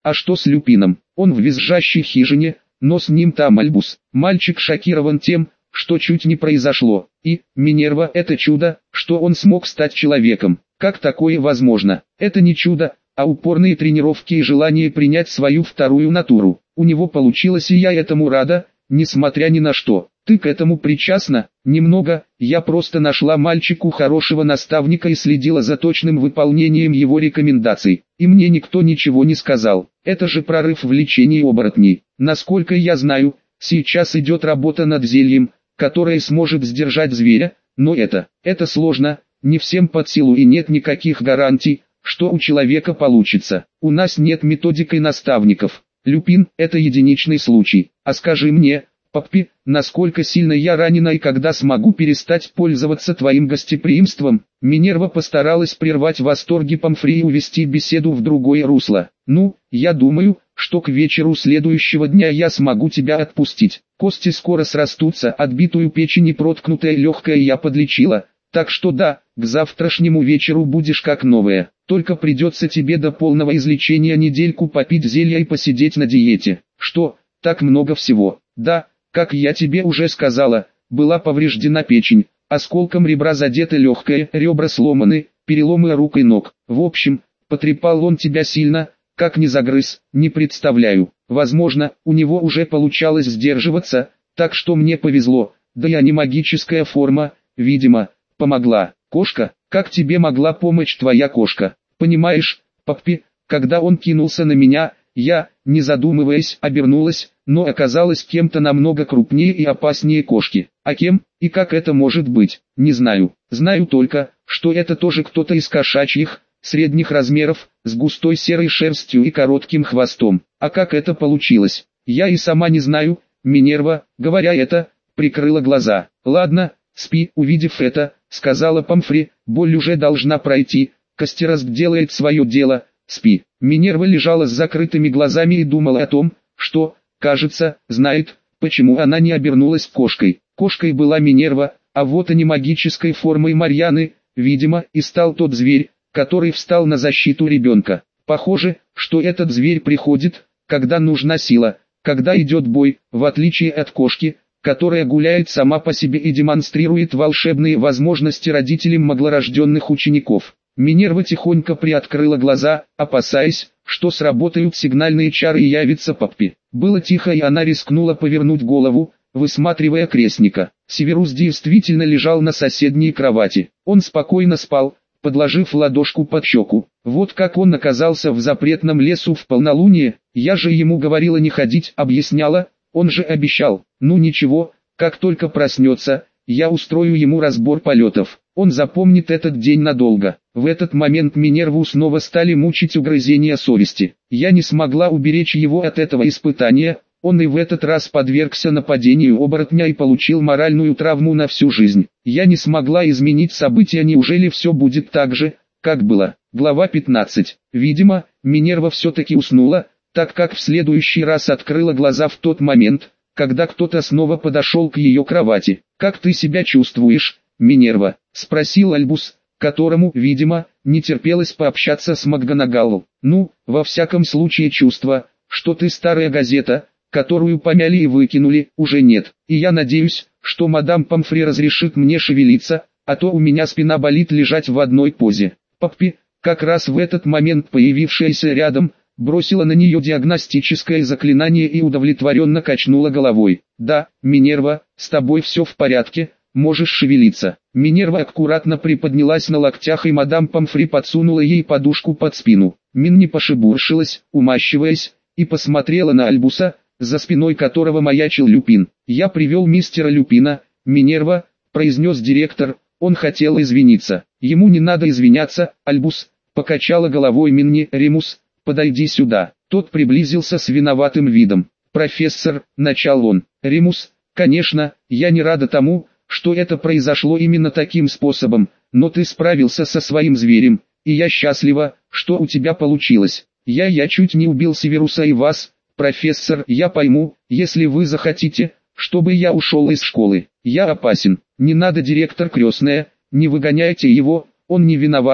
А что с Люпином? Он в визжащей хижине, но с ним там Альбус. Мальчик шокирован тем, что чуть не произошло. И, Минерва, это чудо, что он смог стать человеком. Как такое возможно? Это не чудо, а упорные тренировки и желание принять свою вторую натуру. У него получилось, и я этому рада, несмотря ни на что. Ты к этому причастна? Немного. Я просто нашла мальчику хорошего наставника и следила за точным выполнением его рекомендаций. И мне никто ничего не сказал. Это же прорыв в лечении оборотней. Насколько я знаю, сейчас идет работа над зельем, которое сможет сдержать зверя, но это сложно, не всем под силу и нет никаких гарантий, что у человека получится. У нас нет методик и наставников. Люпин – это единичный случай. А скажи мне, Паппи, насколько сильно я ранена и когда смогу перестать пользоваться твоим гостеприимством? Минерва постаралась прервать восторги Помфри и увести беседу в другое русло. Ну, я думаю, что к вечеру следующего дня я смогу тебя отпустить. Кости скоро срастутся, отбитую печень и проткнутое легкое я подлечила. Так что да, к завтрашнему вечеру будешь как новая. Только придется тебе до полного излечения недельку попить зелья и посидеть на диете. Что, так много всего? Да, как я тебе уже сказала, была повреждена печень, осколком ребра задето легкое, ребра сломаны, переломы рук и ног. В общем, потрепал он тебя сильно, как не загрыз, не представляю. Возможно, у него уже получалось сдерживаться, так что мне повезло, да и не магическая форма, видимо, помогла. Кошка, как тебе могла помочь твоя кошка? Понимаешь, Паппи, когда он кинулся на меня, я, не задумываясь, обернулась, но оказалась кем-то намного крупнее и опаснее кошки. А кем, и как это может быть, не знаю. Знаю только, что это тоже кто-то из кошачьих, средних размеров, с густой серой шерстью и коротким хвостом. А как это получилось? Я и сама не знаю. Минерва, говоря это, прикрыла глаза. Ладно, спи. Увидев это, сказала Помфри, боль уже должна пройти, Костерост делает свое дело, спи. Минерва лежала с закрытыми глазами и думала о том, что, кажется, знает, почему она не обернулась кошкой. Кошкой была Минерва, а вот и не магической формой Марьяны, видимо, и стал тот зверь, который встал на защиту ребенка. Похоже, что этот зверь приходит, когда нужна сила, когда идет бой, в отличие от кошки, которая гуляет сама по себе и демонстрирует волшебные возможности родителям маглорожденных учеников. Минерва тихонько приоткрыла глаза, опасаясь, что сработают сигнальные чары и явится Паппи. Было тихо, и она рискнула повернуть голову, высматривая крестника. Северус действительно лежал на соседней кровати. Он спокойно спал, подложив ладошку под щеку. Вот как он оказался в запретном лесу в полнолуние, я же ему говорила не ходить, объясняла, он же обещал. Ну ничего, как только проснется, я устрою ему разбор полетов. Он запомнит этот день надолго. В этот момент Минерву снова стали мучить угрызения совести. Я не смогла уберечь его от этого испытания. Он и в этот раз подвергся нападению оборотня и получил моральную травму на всю жизнь. Я не смогла изменить события, неужели все будет так же, как было? Глава 15. Видимо, Минерва все-таки уснула, так как в следующий раз открыла глаза в тот момент, когда кто-то снова подошел к ее кровати. «Как ты себя чувствуешь, Минерва?» — спросил Альбус, которому, видимо, не терпелось пообщаться с МакГонагалл. «Ну, во всяком случае чувство, что ты старая газета, которую помяли и выкинули, уже нет. И я надеюсь, что мадам Помфри разрешит мне шевелиться, а то у меня спина болит лежать в одной позе». Паппи, как раз в этот момент появившаяся рядом, бросила на нее диагностическое заклинание и удовлетворенно качнула головой. «Да, Минерва, с тобой все в порядке, можешь шевелиться». Минерва аккуратно приподнялась на локтях, и мадам Помфри подсунула ей подушку под спину. Мин не пошебуршилась, умащиваясь, и посмотрела на Альбуса, за спиной которого маячил Люпин. «Я привел мистера Люпина, Минерва», — произнес директор, — «он хотел извиниться». «Ему не надо извиняться, Альбус», — покачала головой Минни. «Ремус, подойди сюда». Тот приблизился с виноватым видом. «Профессор», — начал он. «Ремус, конечно, я не рада тому, что это произошло именно таким способом, но ты справился со своим зверем, и я счастлива, что у тебя получилось. Я чуть не убил Северуса и вас, профессор. Я пойму, если вы захотите, чтобы я ушел из школы. Я опасен. Не надо, директор крестная, не выгоняйте его, он не виноват», —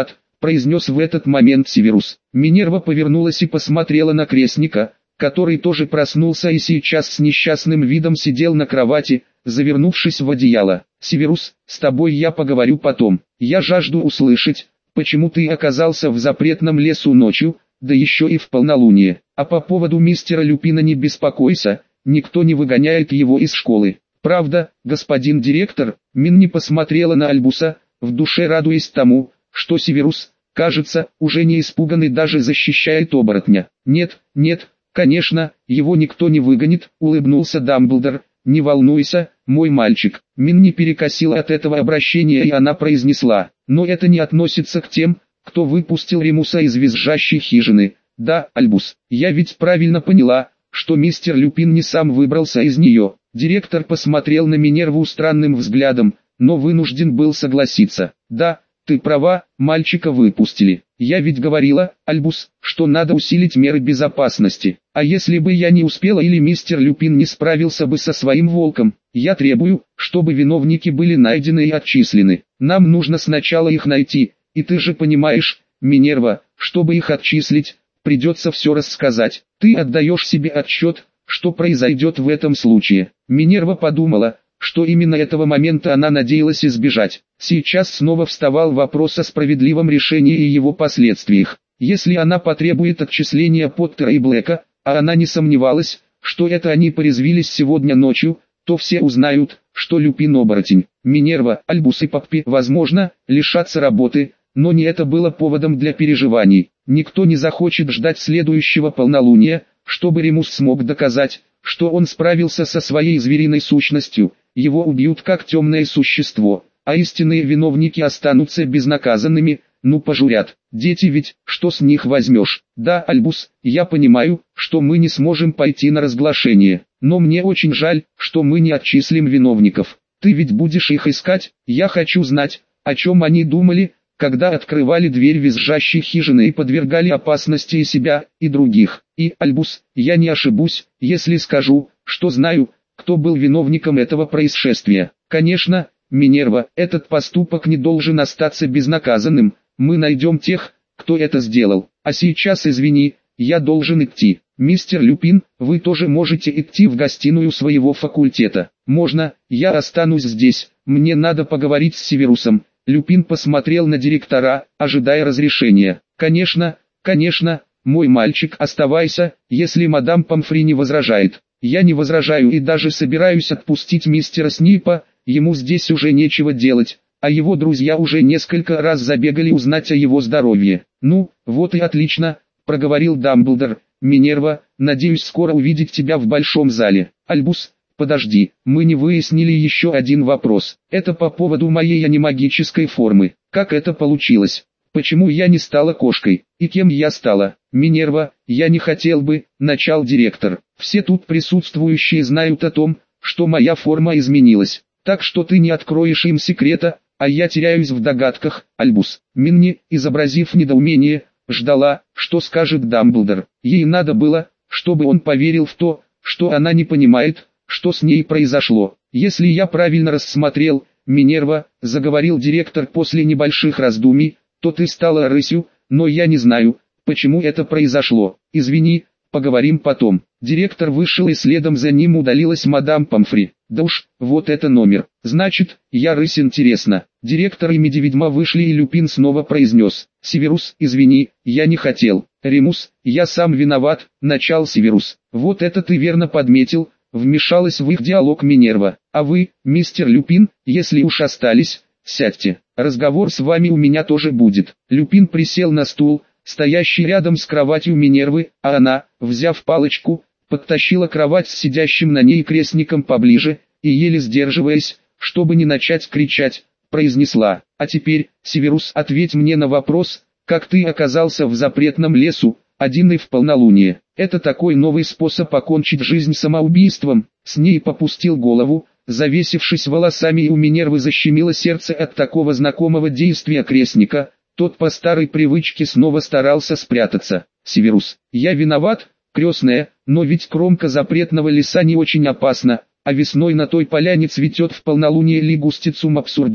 произнес в этот момент Северус. Минерва повернулась и посмотрела на крестника, который тоже проснулся и сейчас с несчастным видом сидел на кровати, завернувшись в одеяло. «Северус, с тобой я поговорю потом. Я жажду услышать, почему ты оказался в запретном лесу ночью, да еще и в полнолуние. А по поводу мистера Люпина не беспокойся, никто не выгоняет его из школы. Правда, господин директор?» Минни посмотрела на Альбуса, в душе радуясь тому, что Северус, кажется, уже не испуган и даже защищает оборотня. «Нет, нет, конечно, его никто не выгонит», — улыбнулся Дамблдор. «Не волнуйся, мой мальчик». Минни перекосила от этого обращения и она произнесла: «Но это не относится к тем, кто выпустил Ремуса из визжащей хижины. Да, Альбус, я ведь правильно поняла, что мистер Люпин не сам выбрался из нее». Директор посмотрел на Минерву странным взглядом, но вынужден был согласиться. «Да, ты права, мальчика выпустили. Я ведь говорила, Альбус, что надо усилить меры безопасности. А если бы я не успела или мистер Люпин не справился бы со своим волком, я требую, чтобы виновники были найдены и отчислены. Нам нужно сначала их найти, и ты же понимаешь, Минерва, чтобы их отчислить, придется все рассказать. Ты отдаешь себе отчет, что произойдет в этом случае». Минерва подумала, что именно этого момента она надеялась избежать. Сейчас снова вставал вопрос о справедливом решении и его последствиях. Если она потребует отчисления Поттера и Блэка, а она не сомневалась, что это они порезвились сегодня ночью, то все узнают, что Люпин оборотень. Минерва, Альбус и Поппи, возможно, лишатся работы, но не это было поводом для переживаний. Никто не захочет ждать следующего полнолуния, чтобы Ремус смог доказать, что он справился со своей звериной сущностью. Его убьют как темное существо, а истинные виновники останутся безнаказанными, ну пожурят. Дети ведь, что с них возьмешь? Да, Альбус, я понимаю, что мы не сможем пойти на разглашение, но мне очень жаль, что мы не отчислим виновников. Ты ведь будешь их искать, я хочу знать, о чем они думали, когда открывали дверь визжащей хижины и подвергали опасности и себя, и других. И, Альбус, я не ошибусь, если скажу, что знаю, кто был виновником этого происшествия. Конечно, Минерва, этот поступок не должен остаться безнаказанным, мы найдем тех, кто это сделал. А сейчас извини, я должен идти. Мистер Люпин, вы тоже можете идти в гостиную своего факультета. Можно, я останусь здесь, мне надо поговорить с Северусом. Люпин посмотрел на директора, ожидая разрешения. Конечно, мой мальчик, оставайся, если мадам Помфри не возражает. Я не возражаю и даже собираюсь отпустить мистера Снипа, ему здесь уже нечего делать, а его друзья уже несколько раз забегали узнать о его здоровье. Ну, вот и отлично, проговорил Дамблдор. Минерва, надеюсь скоро увидеть тебя в большом зале. Альбус, подожди, мы не выяснили еще один вопрос. Это по поводу моей анимагической формы. Как это получилось? Почему я не стала кошкой? И кем я стала? Минерва, я не хотел бы, начал директор. Все тут присутствующие знают о том, что моя форма изменилась. Так что ты не откроешь им секрета, а я теряюсь в догадках. Альбус. Минни, изобразив недоумение, ждала, что скажет Дамблдор. Ей надо было, чтобы он поверил в то, что она не понимает, что с ней произошло. Если я правильно рассмотрел, Минерва, заговорил директор после небольших раздумий, то ты стала рысью, но я не знаю, почему это произошло. Извини, поговорим потом. Директор вышел и следом за ним удалилась мадам Помфри. Да уж, вот это номер. Значит, я рысь, интересно. Директор и Медведьма вышли и Люпин снова произнес: Северус, извини, я не хотел. Ремус, я сам виноват, начал Северус. Вот это ты верно подметил, вмешалась в их диалог Минерва. А вы, мистер Люпин, если уж остались, сядьте. Разговор с вами у меня тоже будет. Люпин присел на стул, стоящий рядом с кроватью Минервы, а она, взяв палочку, подтащила кровать с сидящим на ней крестником поближе, и еле сдерживаясь, чтобы не начать кричать, произнесла: «А теперь, Северус, ответь мне на вопрос, как ты оказался в запретном лесу, один и в полнолуние? Это такой новый способ окончить жизнь самоубийством». С ней попустил голову, завесившись волосами, и у Минервы защемило сердце от такого знакомого действия крестника. Тот по старой привычке снова старался спрятаться. «Северус, я виноват, крестная, но ведь кромка запретного леса не очень опасна, а весной на той поляне цветет в полнолуние лигустицум абсурдум.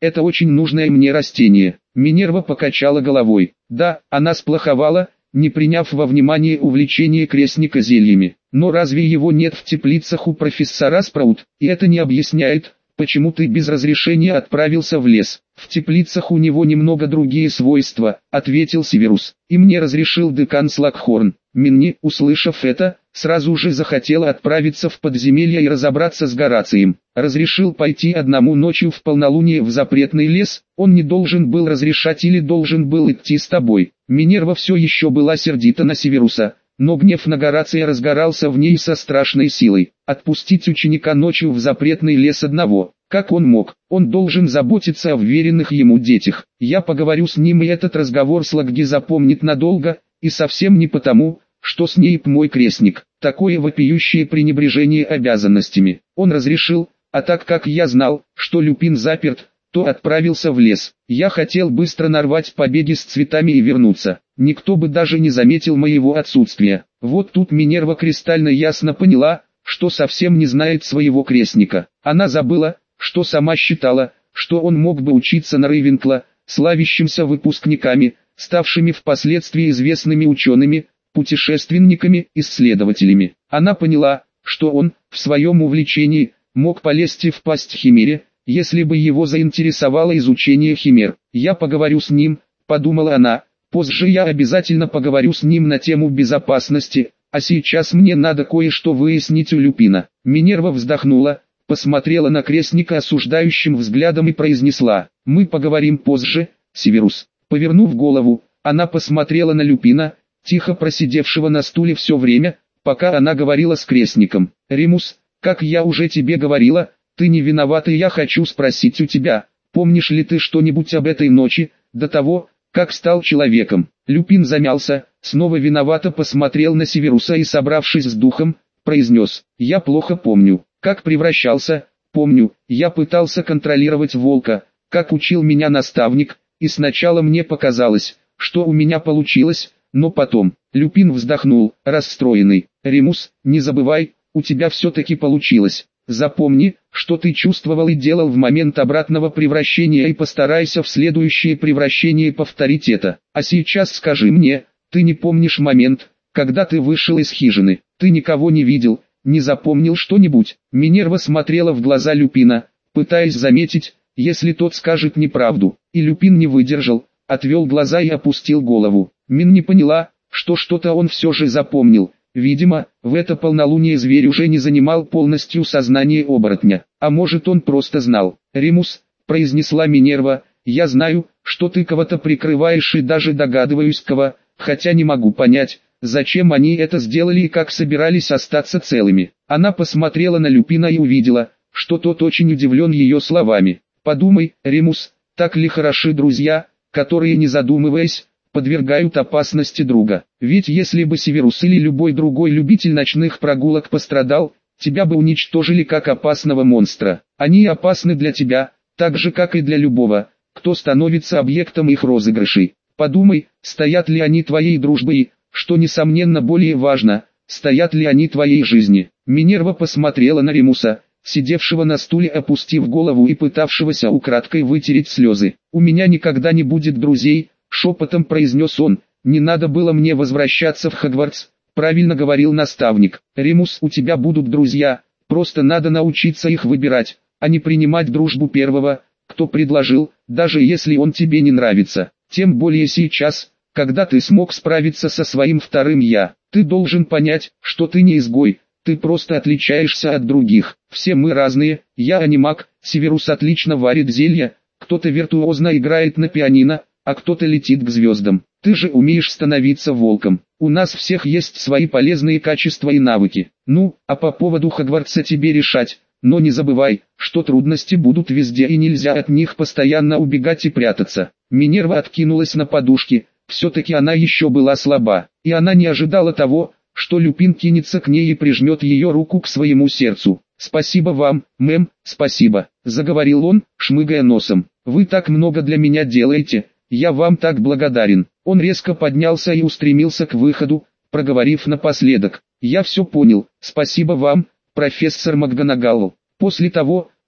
это очень нужное мне растение. Минерва покачала головой. Да, она сплоховала, не приняв во внимание увлечение крестника зельями. Но разве его нет в теплицах у профессора Спраут? И это не объясняет, почему ты без разрешения отправился в лес. В теплицах у него немного другие свойства, ответил Северус. И мне разрешил декан Слакхорн. Минни, услышав это, сразу же захотела отправиться в подземелье и разобраться с Горацием. Разрешил пойти одному ночью в полнолуние в запретный лес, он не должен был разрешать или должен был идти с тобой. Минерва все еще была сердита на Северуса, но гнев на Горация разгорался в ней со страшной силой. Отпустить ученика ночью в запретный лес одного. Как он мог? Он должен заботиться о вверенных ему детях. Я поговорю с ним, и этот разговор Слагги запомнит надолго, и совсем не потому, что Снейп мой крестник. Такое вопиющее пренебрежение обязанностями. Он разрешил, а так как я знал, что Люпин заперт, то отправился в лес. Я хотел быстро нарвать побеги с цветами и вернуться. Никто бы даже не заметил моего отсутствия. Вот тут Минерва кристально ясно поняла, что совсем не знает своего крестника. Она забыла, что сама считала, что он мог бы учиться на Рейвенкла, славящимся выпускниками, ставшими впоследствии известными учеными, путешественниками, исследователями. Она поняла, что он, в своем увлечении, мог полезть в пасть химере, если бы его заинтересовало изучение химер. «Я поговорю с ним», — подумала она, — «позже я обязательно поговорю с ним на тему безопасности, а сейчас мне надо кое-что выяснить у Люпина». Минерва вздохнула, посмотрела на крестника осуждающим взглядом и произнесла: «Мы поговорим позже, Северус». Повернув голову, она посмотрела на Люпина, тихо просидевшего на стуле все время, пока она говорила с крестником. «Ремус, как я уже тебе говорила, ты не виноват, и я хочу спросить у тебя, помнишь ли ты что-нибудь об этой ночи, до того, как стал человеком?» Люпин замялся, снова виновато посмотрел на Северуса и, собравшись с духом, произнес: «Я плохо помню, как превращался, помню, я пытался контролировать волка, как учил меня наставник, и сначала мне показалось, что у меня получилось, но потом». Люпин вздохнул, расстроенный. «Ремус, не забывай, у тебя все-таки получилось. Запомни, что ты чувствовал и делал в момент обратного превращения, и постарайся в следующее превращение повторить это. А сейчас скажи мне, ты не помнишь момент, когда ты вышел из хижины? Ты никого не видел, не запомнил что-нибудь?» Минерва смотрела в глаза Люпина, пытаясь заметить, если тот скажет неправду, и Люпин не выдержал, отвел глаза и опустил голову. Мин не поняла, что что-то он все же запомнил. Видимо, в это полнолуние зверь уже не занимал полностью сознание оборотня, а может он просто знал. «Ремус», — произнесла Минерва, — «я знаю, что ты кого-то прикрываешь и даже догадываюсь кого, хотя не могу понять, зачем они это сделали и как собирались остаться целыми». Она посмотрела на Люпина и увидела, что тот очень удивлен ее словами. «Подумай, Ремус, так ли хороши друзья, которые, не задумываясь, подвергают опасности друга? Ведь если бы Северус или любой другой любитель ночных прогулок пострадал, тебя бы уничтожили как опасного монстра. Они опасны для тебя, так же как и для любого, кто становится объектом их розыгрышей. Подумай, стоят ли они твоей дружбой и, что несомненно более важно, стоят ли они твоей жизни». Минерва посмотрела на Ремуса, сидевшего на стуле, опустив голову и пытавшегося украдкой вытереть слезы. «У меня никогда не будет друзей», — шепотом произнес он. «Не надо было мне возвращаться в Хогвартс, правильно говорил наставник. Ремус, у тебя будут друзья, просто надо научиться их выбирать, а не принимать дружбу первого, кто предложил, даже если он тебе не нравится. Тем более сейчас, когда ты смог справиться со своим вторым «я». Ты должен понять, что ты не изгой, ты просто отличаешься от других. Все мы разные, я анимак, Северус отлично варит зелья, кто-то виртуозно играет на пианино, а кто-то летит к звездам. Ты же умеешь становиться волком. У нас всех есть свои полезные качества и навыки. Ну, а по поводу Хогвартса тебе решать, но не забывай, что трудности будут везде и нельзя от них постоянно убегать и прятаться». Минерва откинулась на подушки, все-таки она еще была слаба, и она не ожидала того, что Люпин кинется к ней и прижмет ее руку к своему сердцу. «Спасибо вам, мэм, спасибо», — заговорил он, шмыгая носом. «Вы так много для меня делаете, я вам так благодарен». Он резко поднялся и устремился к выходу, проговорив напоследок: «Я все понял, спасибо вам, профессор МакГонагал». После того,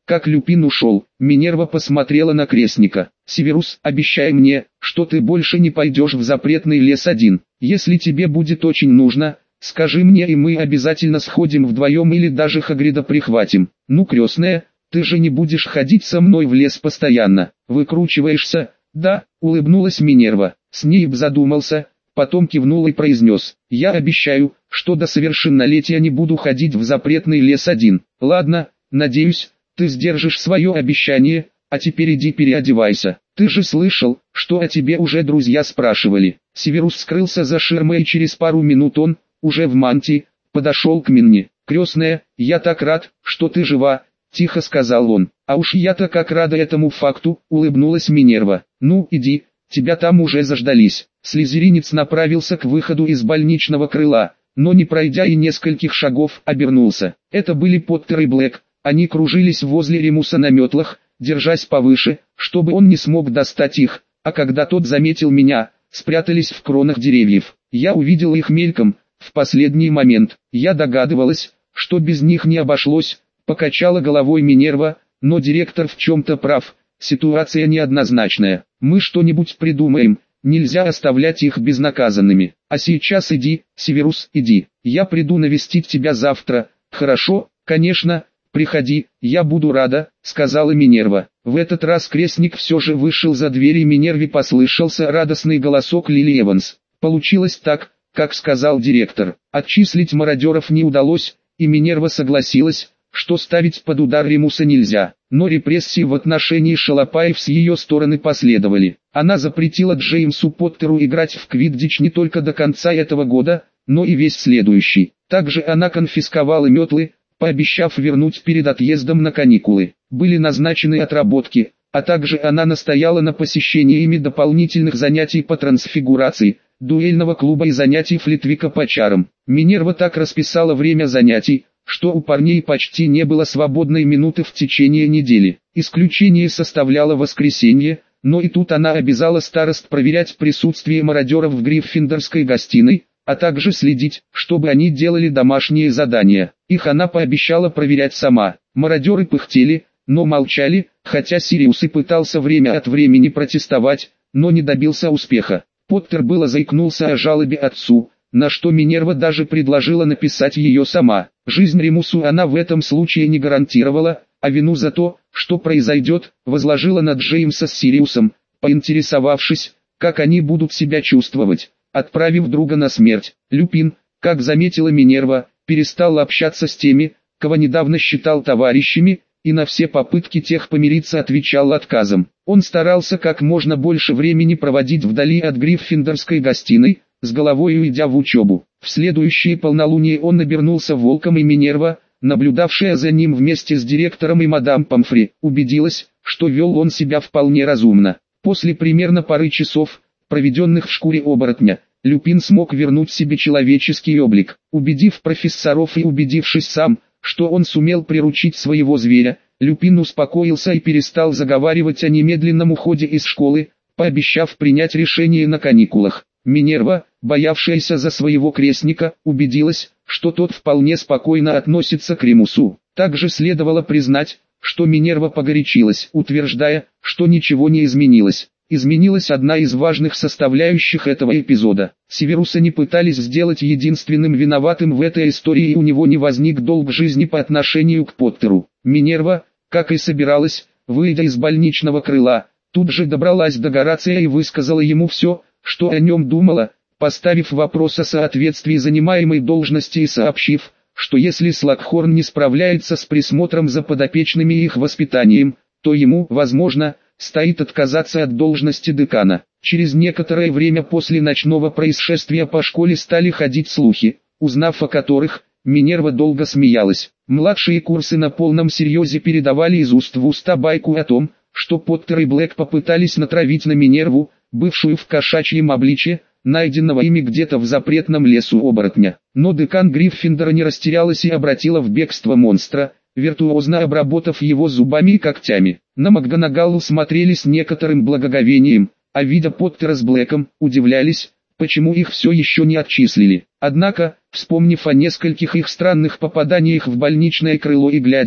Как Люпин ушел, Минерва посмотрела на крестника. «Северус, обещай мне, что ты больше не пойдешь в запретный лес один. Если тебе будет очень нужно, скажи мне, и мы обязательно сходим вдвоем или даже Хагрида прихватим. Ну, крестная, ты же не будешь ходить со мной в лес постоянно. Выкручиваешься?» «Да», улыбнулась Минерва. Снейп задумался, потом кивнул и произнес: «Я обещаю, что до совершеннолетия не буду ходить в запретный лес один. Ладно, надеюсь, ты сдержишь свое обещание, а теперь иди переодевайся. Ты же слышал, что о тебе уже друзья спрашивали». Северус скрылся за ширмой, и через пару минут он, уже в мантии, подошел к Минне. «Крестная, я так рад, что ты жива», — тихо сказал он. «А уж я-то как рада этому факту», — улыбнулась Минерва. «Ну, иди, тебя там уже заждались». Слизеринец направился к выходу из больничного крыла, но не пройдя и нескольких шагов, обернулся. Это были Поттер и Блэк. Они кружились возле Ремуса на метлах, держась повыше, чтобы он не смог достать их, а когда тот заметил меня, спрятались в кронах деревьев. Я увидел их мельком, в последний момент. Я догадывалась, что без них не обошлось, покачала головой Минерва, но директор в чем-то прав, ситуация неоднозначная. Мы что-нибудь придумаем, нельзя оставлять их безнаказанными. А сейчас иди, Северус, иди. Я приду навестить тебя завтра. Хорошо, конечно, приходи, я буду рада, сказала Минерва. В этот раз крестник все же вышел за дверь, и Минерве послышался радостный голосок Лили Эванс. Получилось так, как сказал директор. Отчислить мародеров не удалось, и Минерва согласилась, что ставить под удар Ремуса нельзя. Но репрессии в отношении шалопаев с ее стороны последовали. Она запретила Джеймсу Поттеру играть в квиддич не только до конца этого года, но и весь следующий. Также она конфисковала метлы, пообещав вернуть перед отъездом на каникулы. Были назначены отработки, а также она настояла на посещении ими дополнительных занятий по трансфигурации, дуэльного клуба и занятий Флитвика по чарам. Минерва так расписала время занятий, что у парней почти не было свободной минуты в течение недели. Исключение составляло воскресенье, но и тут она обязала старост проверять присутствие мародеров в Гриффиндорской гостиной, а также следить, чтобы они делали домашние задания. Их она пообещала проверять сама. Мародеры пыхтели, но молчали, хотя Сириус и пытался время от времени протестовать, но не добился успеха. Поттер было заикнулся о жалобе отцу, на что Минерва даже предложила написать ее сама. Жизнь Ремусу она в этом случае не гарантировала, а вину за то, что произойдет, возложила на Джеймса с Сириусом, поинтересовавшись, как они будут себя чувствовать, отправив друга на смерть. Люпин, как заметила Минерва, перестал общаться с теми, кого недавно считал товарищами, и на все попытки тех помириться отвечал отказом. Он старался как можно больше времени проводить вдали от Гриффиндорской гостиной, с головой уйдя в учебу. В следующее полнолуние он обернулся волком, и Минерва, наблюдавшая за ним вместе с директором и мадам Помфри, убедилась, что вел он себя вполне разумно. После примерно пары часов, проведенных в шкуре оборотня, Люпин смог вернуть себе человеческий облик. Убедив профессоров и убедившись сам, что он сумел приручить своего зверя, Люпин успокоился и перестал заговаривать о немедленном уходе из школы, пообещав принять решение на каникулах. Минерва, боявшаяся за своего крестника, убедилась, что тот вполне спокойно относится к Ремусу. Также следовало признать, что Минерва погорячилась, утверждая, что ничего не изменилось. Изменилась одна из важных составляющих этого эпизода. Северуса не пытались сделать единственным виноватым в этой истории, и у него не возник долг жизни по отношению к Поттеру. Минерва, как и собиралась, выйдя из больничного крыла, тут же добралась до Горация и высказала ему все, что о нем думала, поставив вопрос о соответствии занимаемой должности и сообщив, что если Слакхорн не справляется с присмотром за подопечными и их воспитанием, то ему, возможно, стоит отказаться от должности декана. Через некоторое время после ночного происшествия по школе стали ходить слухи, узнав о которых, Минерва долго смеялась. Младшие курсы на полном серьезе передавали из уст в уста байку о том, что Поттер и Блэк попытались натравить на Минерву, бывшую в кошачьем обличье, найденного ими где-то в запретном лесу оборотня. Но декан Гриффиндора не растерялась и обратила в бегство монстра, виртуозно обработав его зубами и когтями. На МакГонагалл смотрели с некоторым благоговением, а видя Поттера с Блэком, удивлялись, почему их все еще не отчислили. Однако, вспомнив о нескольких их странных попаданиях в больничное крыло и глядя,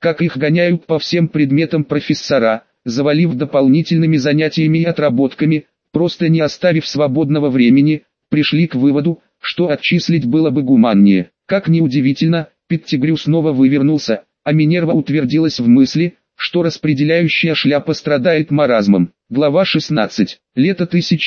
как их гоняют по всем предметам профессора, завалив дополнительными занятиями и отработками, просто не оставив свободного времени, пришли к выводу, что отчислить было бы гуманнее. Как ни удивительно, Петтигрю снова вывернулся, а Минерва утвердилась в мысли, что распределяющая шляпа страдает маразмом. Глава 16. Лето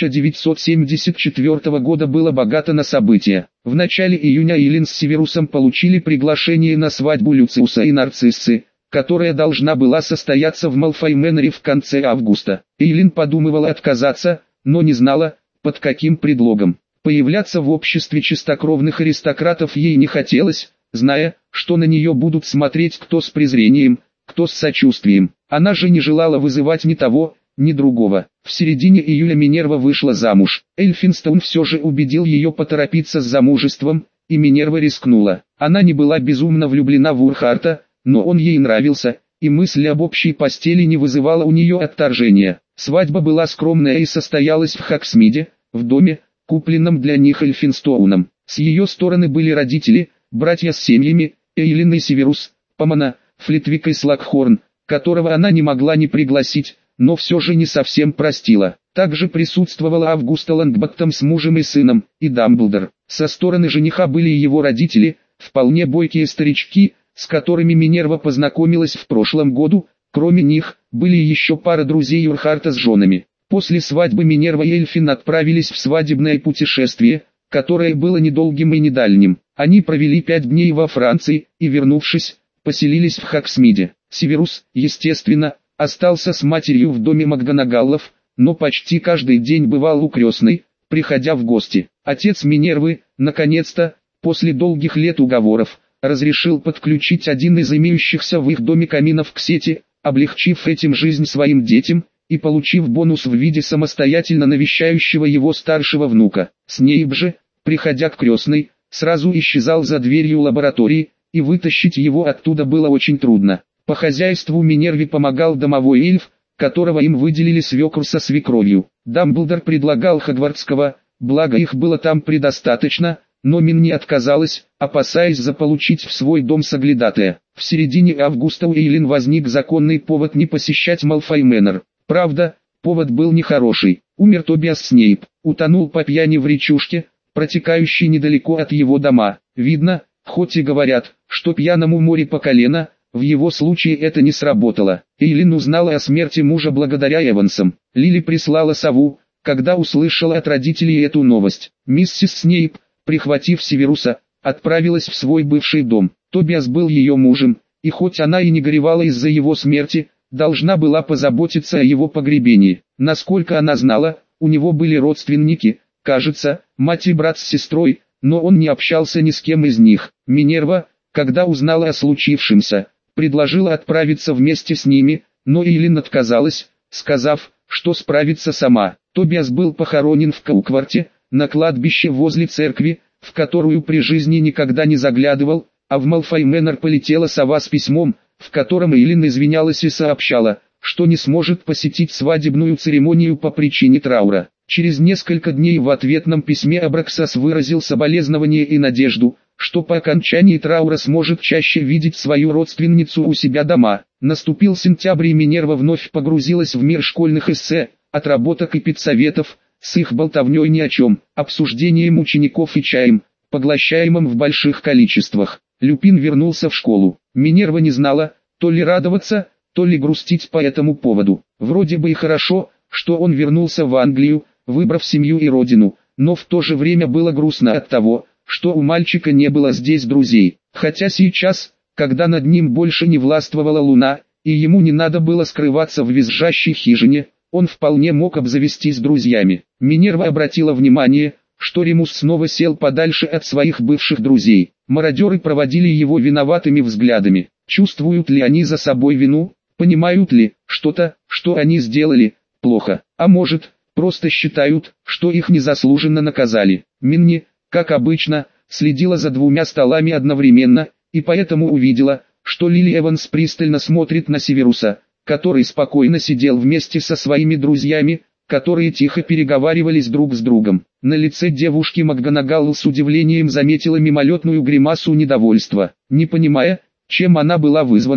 1974 года было богато на события. В начале июня Эйлин с Северусом получили приглашение на свадьбу Люциуса и Нарциссы, которая должна была состояться в Малфой Мэннере в конце августа. Эйлин подумывала отказаться, но не знала, под каким предлогом. Появляться в обществе чистокровных аристократов ей не хотелось, зная, что на нее будут смотреть кто с презрением, кто с сочувствием. Она же не желала вызывать ни того, ни другого. В середине июля Минерва вышла замуж. Эльфинстоун все же убедил ее поторопиться с замужеством, и Минерва рискнула. Она не была безумно влюблена в Урхарта, но он ей нравился, и мысль об общей постели не вызывала у нее отторжения. Свадьба была скромная и состоялась в Хоксмиде, в доме, купленном для них Эльфинстоуном. С ее стороны были родители, братья с семьями, Эйлин и Северус, Помона, Флитвик и Слакхорн, которого она не могла не пригласить, но все же не совсем простила. Также присутствовала Августа Лонгботтом с мужем и сыном, и Дамблдор. Со стороны жениха были и его родители, вполне бойкие старички, с которыми Минерва познакомилась в прошлом году. Кроме них, были еще пара друзей Урхарта с женами. После свадьбы Минерва и Эльфин отправились в свадебное путешествие, которое было недолгим и недальним. Они провели 5 дней во Франции, и вернувшись, поселились в Хоксмиде. Северус, естественно, остался с матерью в доме МакГонагаллов, но почти каждый день бывал у крестной, приходя в гости. Отец Минервы, наконец-то, после долгих лет уговоров, разрешил подключить один из имеющихся в их доме каминов к сети, облегчив этим жизнь своим детям, и получив бонус в виде самостоятельно навещающего его старшего внука. Снейп же, приходя к крестной, сразу исчезал за дверью лаборатории, и вытащить его оттуда было очень трудно. По хозяйству Минерве помогал домовой эльф, которого им выделили свекр со свекровью. Дамблдор предлагал Хогвартского, благо их было там предостаточно, но Мин не отказалась, опасаясь заполучить в свой дом соглядатая. В середине августа у Эйлин возник законный повод не посещать Малфой Мэннер. Правда, повод был нехороший. Умер Тобиас Снейп, утонул по пьяни в речушке, протекающей недалеко от его дома. Видно, хоть и говорят, что пьяному море по колено, в его случае это не сработало. Эйлин узнала о смерти мужа благодаря Эвансам. Лили прислала сову, когда услышала от родителей эту новость. Миссис Снейп, прихватив Северуса, отправилась в свой бывший дом. Тобиас был ее мужем, и хоть она и не горевала из-за его смерти, должна была позаботиться о его погребении. Насколько она знала, у него были родственники, кажется, мать и брат с сестрой, но он не общался ни с кем из них. Минерва, когда узнала о случившемся, предложила отправиться вместе с ними, но Эйлин отказалась, сказав, что справится сама. Тобиас был похоронен в Каукварте, на кладбище возле церкви, в которую при жизни никогда не заглядывал, а в Малфой Мэннер полетела сова с письмом, в котором Эйлин извинялась и сообщала, что не сможет посетить свадебную церемонию по причине траура. Через несколько дней в ответном письме Абраксас выразил соболезнование и надежду, что по окончании траура сможет чаще видеть свою родственницу у себя дома. Наступил сентябрь, и Минерва вновь погрузилась в мир школьных эссе, отработок и педсоветов, с их болтовней ни о чем, обсуждением учеников и чаем, поглощаемым в больших количествах. Люпин вернулся в школу. Минерва не знала, то ли радоваться, то ли грустить по этому поводу. Вроде бы и хорошо, что он вернулся в Англию, выбрав семью и родину, но в то же время было грустно от того, что у мальчика не было здесь друзей. Хотя сейчас, когда над ним больше не властвовала луна, и ему не надо было скрываться в визжащей хижине, он вполне мог обзавестись друзьями. Минерва обратила внимание, что Ремус снова сел подальше от своих бывших друзей. Мародеры проводили его виноватыми взглядами. Чувствуют ли они за собой вину, понимают ли что-то, что они сделали, плохо, а может, просто считают, что их незаслуженно наказали. Минни, как обычно, следила за 2 столами одновременно, и поэтому увидела, что Лили Эванс пристально смотрит на Северуса, который спокойно сидел вместе со своими друзьями, которые тихо переговаривались друг с другом. На лице девушки МакГонагалл с удивлением заметила мимолетную гримасу недовольства. Не понимая, чем она была вызвана,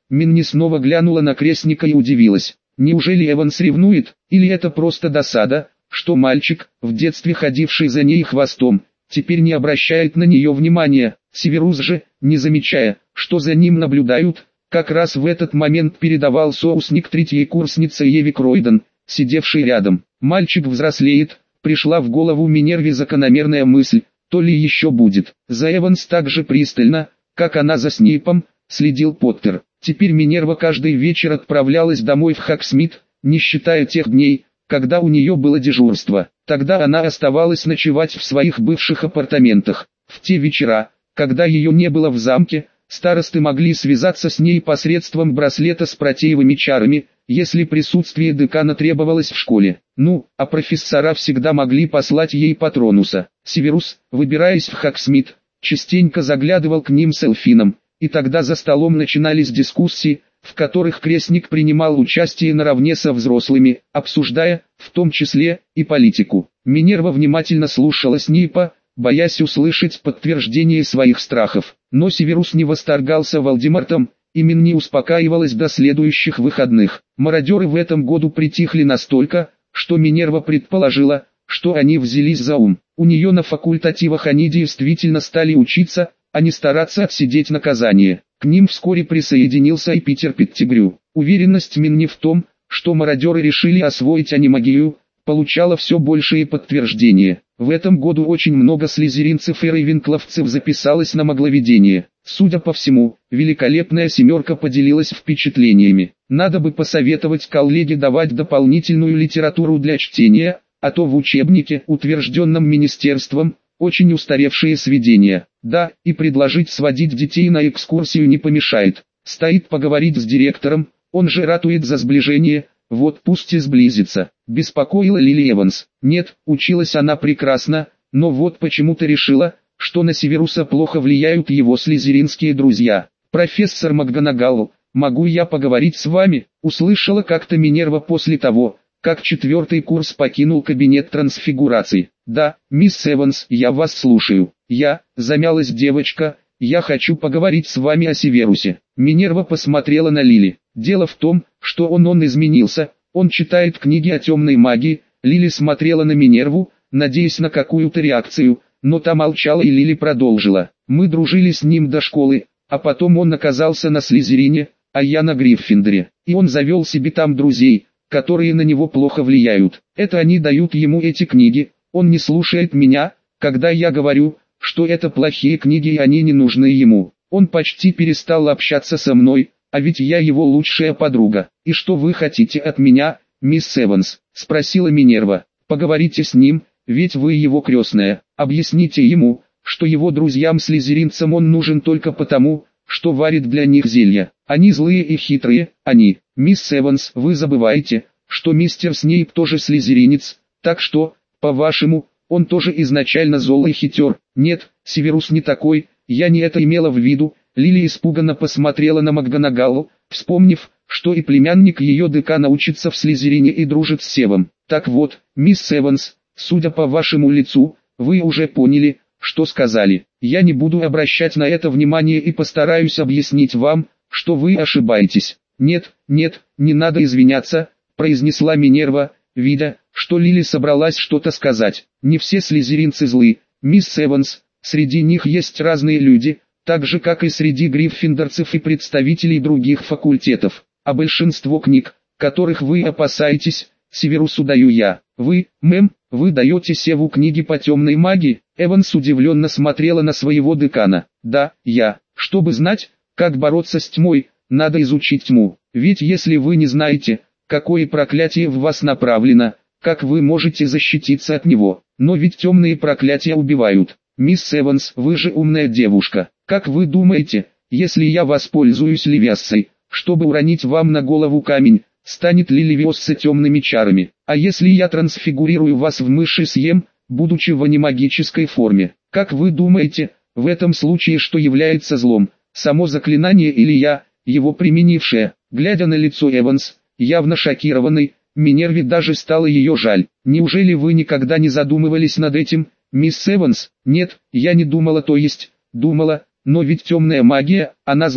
Минни снова глянула на крестника и удивилась. Неужели Эванс ревнует, или это просто досада, что мальчик, в детстве ходивший за ней хвостом, теперь не обращает на нее внимания. Северус же, не замечая, что за ним наблюдают, как раз в этот момент передавал соусник третьей курснице Еве Кройден, сидевшей рядом. Мальчик взрослеет, пришла в голову Минерве закономерная мысль, то ли еще будет. За Эванс так же пристально, как она за Снейпом, следил Поттер. Теперь Минерва каждый вечер отправлялась домой в Хогсмит, не считая тех дней, когда у нее было дежурство. Тогда она оставалась ночевать в своих бывших апартаментах. В те вечера, когда ее не было в замке, старосты могли связаться с ней посредством браслета с протеевыми чарами, если присутствие декана требовалось в школе. А профессора всегда могли послать ей патронуса. Северус, выбираясь в Хогсмит, частенько заглядывал к ним с Элфином, и тогда за столом начинались дискуссии, в которых крестник принимал участие наравне со взрослыми, обсуждая, в том числе, и политику. Минерва внимательно слушала Снейпа, боясь услышать подтверждение своих страхов. Но Северус не восторгался Волдемортом, и Минни успокаивалась до следующих выходных. Мародеры в этом году притихли настолько, что Минерва предположила, что они взялись за ум. У нее на факультативах они действительно стали учиться, а не стараться отсидеть наказание. К ним вскоре присоединился и Питер Петтигрю. Уверенность Минни в том, что мародеры решили освоить анимагию, получала все большее подтверждение. В этом году очень много слизеринцев и рейвенкловцев записалось на магловедение. Судя по всему, великолепная семерка поделилась впечатлениями. Надо бы посоветовать коллеге давать дополнительную литературу для чтения, а то в учебнике, утвержденном министерством, очень устаревшие сведения. Да, и предложить сводить детей на экскурсию не помешает. Стоит поговорить с директором, он же ратует за сближение, вот пусть и сблизится. Беспокоила Лили Эванс. Нет, училась она прекрасно, но вот почему-то решила, что на Северуса плохо влияют его слизеринские друзья. «Профессор МакГонагал, могу я поговорить с вами?» Услышала как-то Минерва после того, как 4-й курс покинул кабинет трансфигурации. «Да, мисс Эванс, я вас слушаю». Замялась девочка, «я хочу поговорить с вами о Северусе». Минерва посмотрела на Лили. Дело в том, что он изменился, он читает книги о темной магии. Лили смотрела на Минерву, надеясь на какую-то реакцию, но та молчала, и Лили продолжила. «Мы дружили с ним до школы, а потом он оказался на Слизерине, а я на Гриффиндоре, и он завел себе там друзей, которые на него плохо влияют. Это они дают ему эти книги, он не слушает меня, когда я говорю, что это плохие книги и они не нужны ему. Он почти перестал общаться со мной, а ведь я его лучшая подруга. И что вы хотите от меня, мисс Эванс?» — спросила Минерва. «Поговорите с ним, ведь вы его крестная. Объясните ему, что его друзьям-слизеринцам он нужен только потому, что варит для них зелья. Они злые и хитрые, они. Мисс Эванс, вы забываете, что мистер Снейп тоже слизеринец, так что, по-вашему, он тоже изначально злой и хитер?» «Нет, Северус не такой, я не это имела в виду». Лили испуганно посмотрела на МакГонагалл, вспомнив, что и племянник ее декана учится в Слизерине и дружит с Севом. «Так вот, мисс Эванс, судя по вашему лицу, вы уже поняли, что сказали. Я не буду обращать на это внимание и постараюсь объяснить вам, что вы ошибаетесь». «Нет, не надо извиняться», — произнесла Минерва, видя, что Лили собралась что-то сказать. «Не все слизеринцы злы, мисс Эванс, среди них есть разные люди, так же как и среди гриффиндорцев и представителей других факультетов. А большинство книг, которых вы опасаетесь, Северусу даю я. Вы, мэм, вы даете Севу книги по темной магии?» Эванс удивленно смотрела на своего декана. «Да, я. Чтобы знать, как бороться с тьмой, надо изучить тьму. Ведь если вы не знаете, какое проклятие в вас направлено, как вы можете защититься от него? Но ведь темные проклятия убивают. Мисс Эванс, вы же умная девушка. Как вы думаете, если я воспользуюсь Левиассой, чтобы уронить вам на голову камень, станет ли Левиосса темными чарами? А если я трансфигурирую вас в мыши съем, будучи в анимагической форме? Как вы думаете, в этом случае что является злом, само заклинание или я, его применившая?» Глядя на лицо Эванс, явно шокированной, Минерве даже стало ее жаль. «Неужели вы никогда не задумывались над этим, мисс Эванс?» «Нет, я не думала, то есть, думала, но ведь темная магия, она зло»,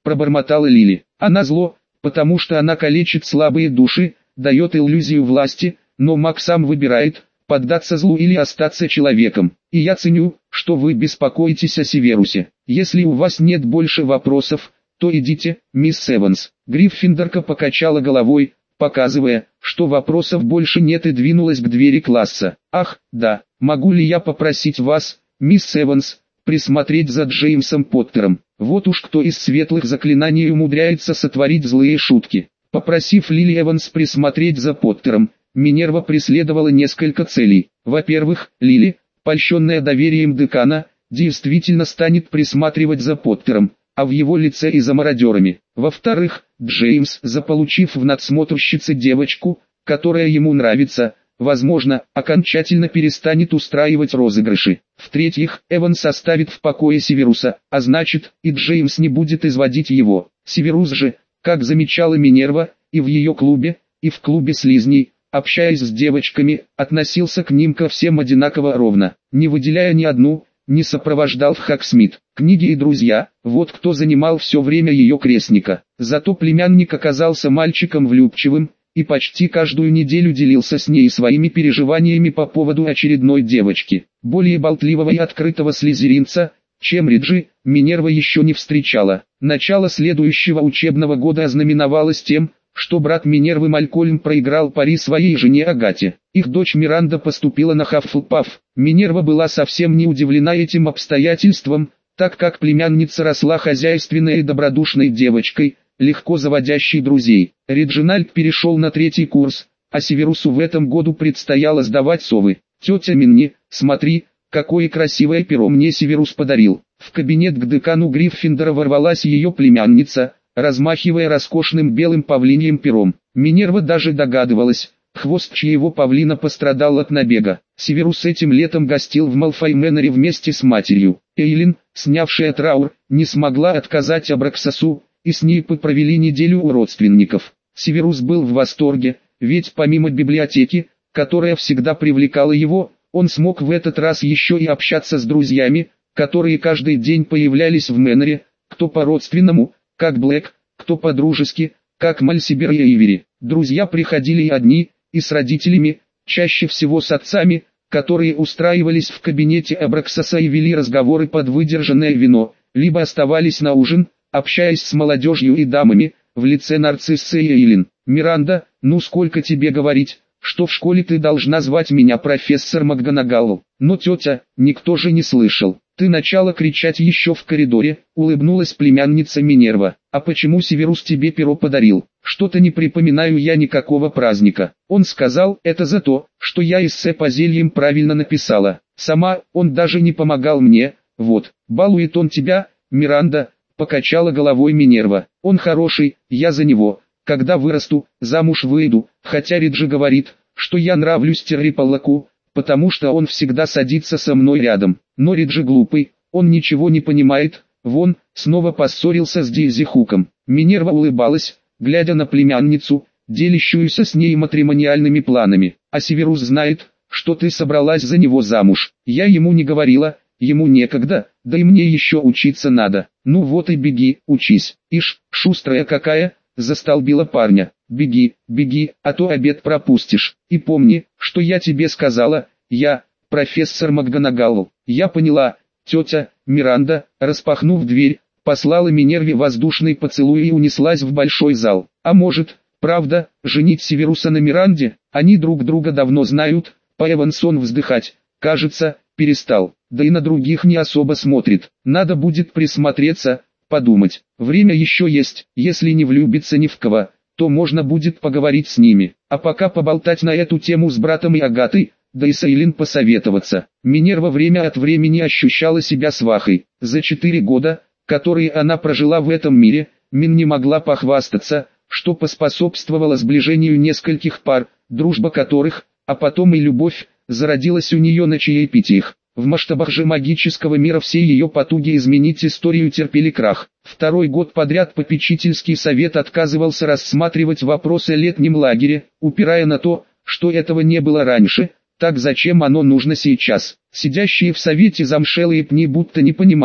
пробормотала Лили. Она зло, потому что она калечит слабые души, дает иллюзию власти, но маг сам выбирает, поддаться злу или остаться человеком. И я ценю, что вы беспокоитесь о Северусе. Если у вас нет больше вопросов, то идите, мисс Эванс. Гриффиндорка покачала головой, показывая, что вопросов больше нет, и двинулась к двери класса. Ах, да, могу ли я попросить вас, мисс Эванс, присмотреть за Джеймсом Поттером? Вот уж кто из светлых заклинаний умудряется сотворить злые шутки. Попросив Лили Эванс присмотреть за Поттером, Минерва преследовала несколько целей. Во-первых, Лили, польщенная доверием декана, действительно станет присматривать за Поттером, а в его лице и за мародерами. Во-вторых, Джеймс, заполучив в надсмотрщице девочку, которая ему нравится, возможно, окончательно перестанет устраивать розыгрыши. В-третьих, Эванс оставит в покое Северуса, а значит, и Джеймс не будет изводить его. Северус же, как замечала Минерва, и в ее клубе, и в клубе слизней, общаясь с девочками, относился к ним ко всем одинаково ровно, не выделяя ни одну, не сопровождал в Хогсмит. Книги и друзья, вот кто занимал все время ее крестника. Зато племянник оказался мальчиком влюбчивым, и почти каждую неделю делился с ней своими переживаниями по поводу очередной девочки. Более болтливого и открытого слизеринца, чем Риджи, Минерва еще не встречала. Начало следующего учебного года ознаменовалось тем, что брат Минервы Малькольм проиграл пари своей жене Агате. Их дочь Миранда поступила на Хаффлпаф. Минерва была совсем не удивлена этим обстоятельством, так как племянница росла хозяйственной и добродушной девочкой, легко заводящей друзей. Реджинальд перешел на 3-й курс, а Северусу в этом году предстояло сдавать совы. «Тетя Минни, смотри, какое красивое перо мне Северус подарил». В кабинет к декану Гриффиндора ворвалась ее племянница, размахивая роскошным белым павлиньим пером. Минерва даже догадывалась, хвост чьего павлина пострадал от набега. Северус этим летом гостил в Малфой-Мэноре вместе с матерью. Эйлин, снявшая траур, не смогла отказать Абраксасу, и Снейпы провели неделю у родственников. Северус был в восторге, ведь помимо библиотеки, которая всегда привлекала его, он смог в этот раз еще и общаться с друзьями, которые каждый день появлялись в Мэноре, кто по-родственному, как Блэк, кто по-дружески, как Мальсибер и Эйвери. Друзья приходили и одни, и с родителями, чаще всего с отцами, которые устраивались в кабинете Абраксаса и вели разговоры под выдержанное вино, либо оставались на ужин, общаясь с молодежью и дамами, в лице Нарциссы и Эйлин. «Миранда, ну сколько тебе говорить, что в школе ты должна звать меня профессор МакГонагал?» «Но тетя, никто же не слышал. Ты начала кричать еще в коридоре», — улыбнулась племянница Минерва. «А почему Северус тебе перо подарил? Что-то не припоминаю я никакого праздника». Он сказал, это за то, что я эссе по зельям правильно написала. Сама, он даже не помогал мне, вот. Балует он тебя, Миранда, покачала головой Минерва. Он хороший, я за него. Когда вырасту, замуж выйду, хотя Риджи говорит, что я нравлюсь Террипаллаку, потому что он всегда садится со мной рядом. Но Риджи глупый, он ничего не понимает, вон, снова поссорился с Дейзи Хуком. Минерва улыбалась, глядя на племянницу, делящуюся с ней матримониальными планами. А Северус знает, что ты собралась за него замуж. Я ему не говорила, ему некогда, да и мне еще учиться надо. Ну вот и беги, учись. Ишь, шустрая какая, застолбила парня. Беги, беги, а то обед пропустишь. И помни, что я тебе сказала, я, профессор МакГонагал. Я поняла, тетя. Миранда, распахнув дверь, послала Минерве воздушный поцелуй и унеслась в большой зал. А может, правда, женить Северуса на Миранде? Они друг друга давно знают. По Эвансон вздыхать, кажется, перестал. Да и на других не особо смотрит. Надо будет присмотреться, подумать. Время еще есть, если не влюбиться ни в кого, то можно будет поговорить с ними. А пока поболтать на эту тему с братом и Агатой, да и с Эйлин посоветоваться. Минерва время от времени ощущала себя свахой. За 4 года, которые она прожила в этом мире, Мин не могла похвастаться, что поспособствовало сближению нескольких пар, дружба которых, а потом и любовь, зародилась у нее на чаепитиях. В масштабах же магического мира все ее потуги изменить историю терпели крах. 2-й год подряд попечительский совет отказывался рассматривать вопросы о летнем лагере, упирая на то, что этого не было раньше, так зачем оно нужно сейчас? Сидящие в совете замшелые пни будто не понимали,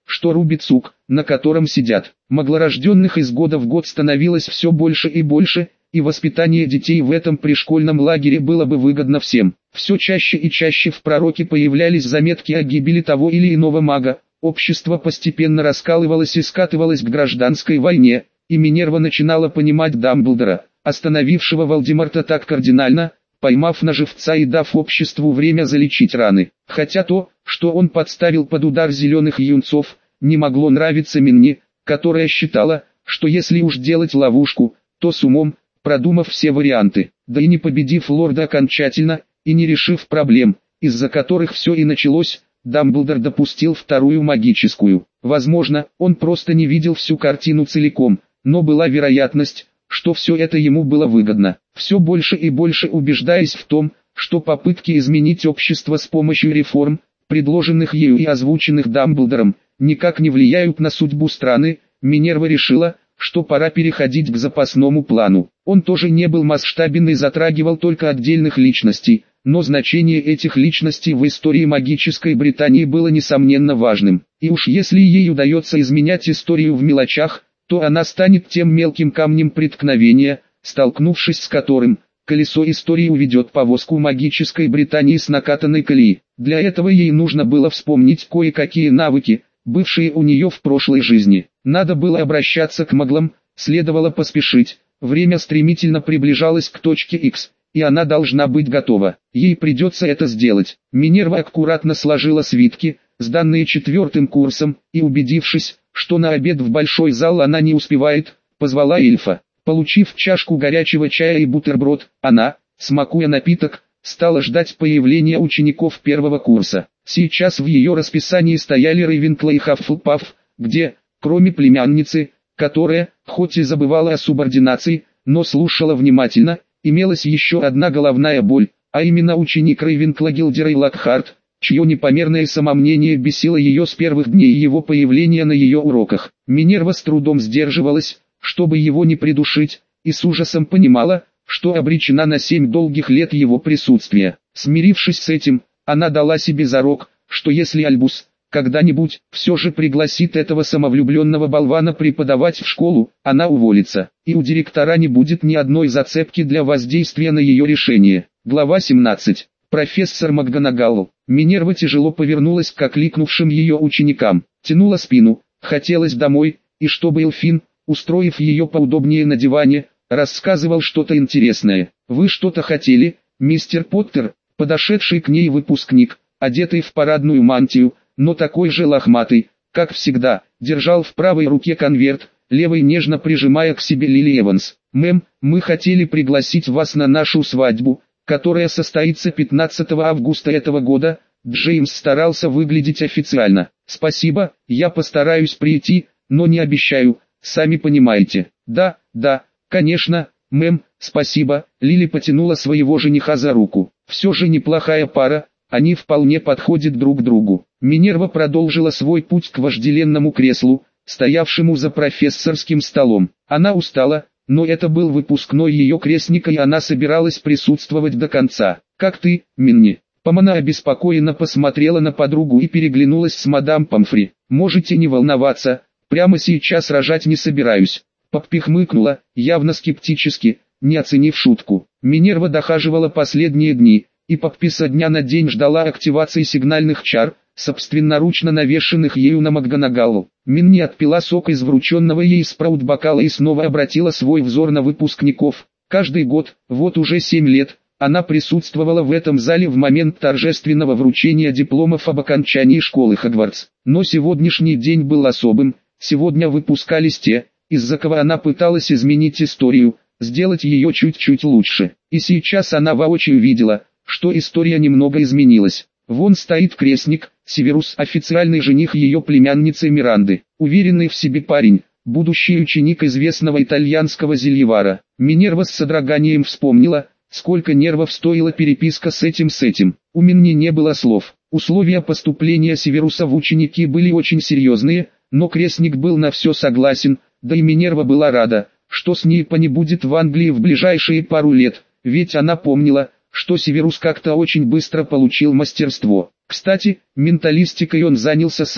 что рубит сук, на котором сидят. Маглорожденных из года в год становилось все больше и больше, и воспитание детей в этом пришкольном лагере было бы выгодно всем. Все чаще и чаще в пророке появлялись заметки о гибели того или иного мага, общество постепенно раскалывалось и скатывалось к гражданской войне, и Минерва начинала понимать Дамблдора, остановившего Волдеморта так кардинально, поймав на живца и дав обществу время залечить раны. Хотя то, что он подставил под удар зеленых юнцов, не могло нравиться Минни, которая считала, что если уж делать ловушку, то с умом, продумав все варианты, да и не победив лорда окончательно, и не решив проблем, из-за которых все и началось, Дамблдор допустил вторую магическую. Возможно, он просто не видел всю картину целиком, но была вероятность, что все это ему было выгодно. Все больше и больше убеждаясь в том, что попытки изменить общество с помощью реформ, предложенных ею и озвученных Дамблдором, никак не влияют на судьбу страны, Минерва решила, что пора переходить к запасному плану. Он тоже не был масштабен и затрагивал только отдельных личностей, но значение этих личностей в истории магической Британии было несомненно важным. И уж если ей удается изменять историю в мелочах, то она станет тем мелким камнем преткновения, столкнувшись с которым, колесо истории уведет повозку магической Британии с накатанной колеи. Для этого ей нужно было вспомнить кое-какие навыки, бывшие у нее в прошлой жизни. Надо было обращаться к маглам, следовало поспешить, время стремительно приближалось к точке X, и она должна быть готова. Ей придется это сделать. Минерва аккуратно сложила свитки, сданные 4-м курсом, и убедившись, что на обед в большой зал она не успевает, позвала эльфа. Получив чашку горячего чая и бутерброд, она, смакуя напиток, стала ждать появления учеников 1-го курса. Сейчас в ее расписании стояли Рейвенкло и Хаффлпаф, где, кроме племянницы, которая, хоть и забывала о субординации, но слушала внимательно, имелась еще одна головная боль, а именно ученик Рейвенкла Гилдерей Локхарт, чье непомерное самомнение бесило ее с первых дней его появления на ее уроках. Минерва с трудом сдерживалась, чтобы его не придушить, и с ужасом понимала, что обречена на 7 долгих лет его присутствия. Смирившись с этим, она дала себе зарок, что если Альбус когда-нибудь все же пригласит этого самовлюбленного болвана преподавать в школу, она уволится, и у директора не будет ни одной зацепки для воздействия на ее решение. Глава 17. Профессор МакГонагалл. Минерва тяжело повернулась к окликнувшим ее ученикам, тянула спину, хотелось домой, и чтобы Элфин, устроив ее поудобнее на диване, рассказывал что-то интересное. «Вы что-то хотели, мистер Поттер?» Подошедший к ней выпускник, одетый в парадную мантию, но такой же лохматый, как всегда, держал в правой руке конверт, левой нежно прижимая к себе Лили Эванс. «Мэм, мы хотели пригласить вас на нашу свадьбу, которая состоится 15 августа этого года». Джеймс старался выглядеть официально. «Спасибо, я постараюсь прийти, но не обещаю, сами понимаете». «Да, конечно, мэм, спасибо». Лили потянула своего жениха за руку. «Все же неплохая пара, они вполне подходят друг другу». Минерва продолжила свой путь к вожделенному креслу, стоявшему за профессорским столом. Она устала, но это был выпускной ее крестника, и она собиралась присутствовать до конца. «Как ты, Минни?» Помана обеспокоенно посмотрела на подругу и переглянулась с мадам Помфри. «Можете не волноваться, прямо сейчас рожать не собираюсь». Поппи хмыкнула, явно скептически, не оценив шутку. Минерва дохаживала последние дни, и Поппи со дня на день ждала активации сигнальных чар, собственноручно навешенных ею на МакГонагалл. Минни отпила сок из врученного ей спраут-бокала и снова обратила свой взор на выпускников. Каждый год, вот уже 7 лет, она присутствовала в этом зале в момент торжественного вручения дипломов об окончании школы Хогвартс. Но сегодняшний день был особым, сегодня выпускались те, из-за кого она пыталась изменить историю, сделать ее чуть-чуть лучше. И сейчас она воочию видела, что история немного изменилась. Вон стоит крестник, Северус, официальный жених ее племянницы Миранды, уверенный в себе парень, будущий ученик известного итальянского зельевара. Минерва с содроганием вспомнила, сколько нервов стоила переписка с этим. У Минни не было слов. Условия поступления Северуса в ученики были очень серьезные, но крестник был на все согласен, да и Минерва была рада, что Снейпа не будет в Англии в ближайшие пару лет, ведь она помнила, что Северус как-то очень быстро получил мастерство. Кстати, менталистикой он занялся сам,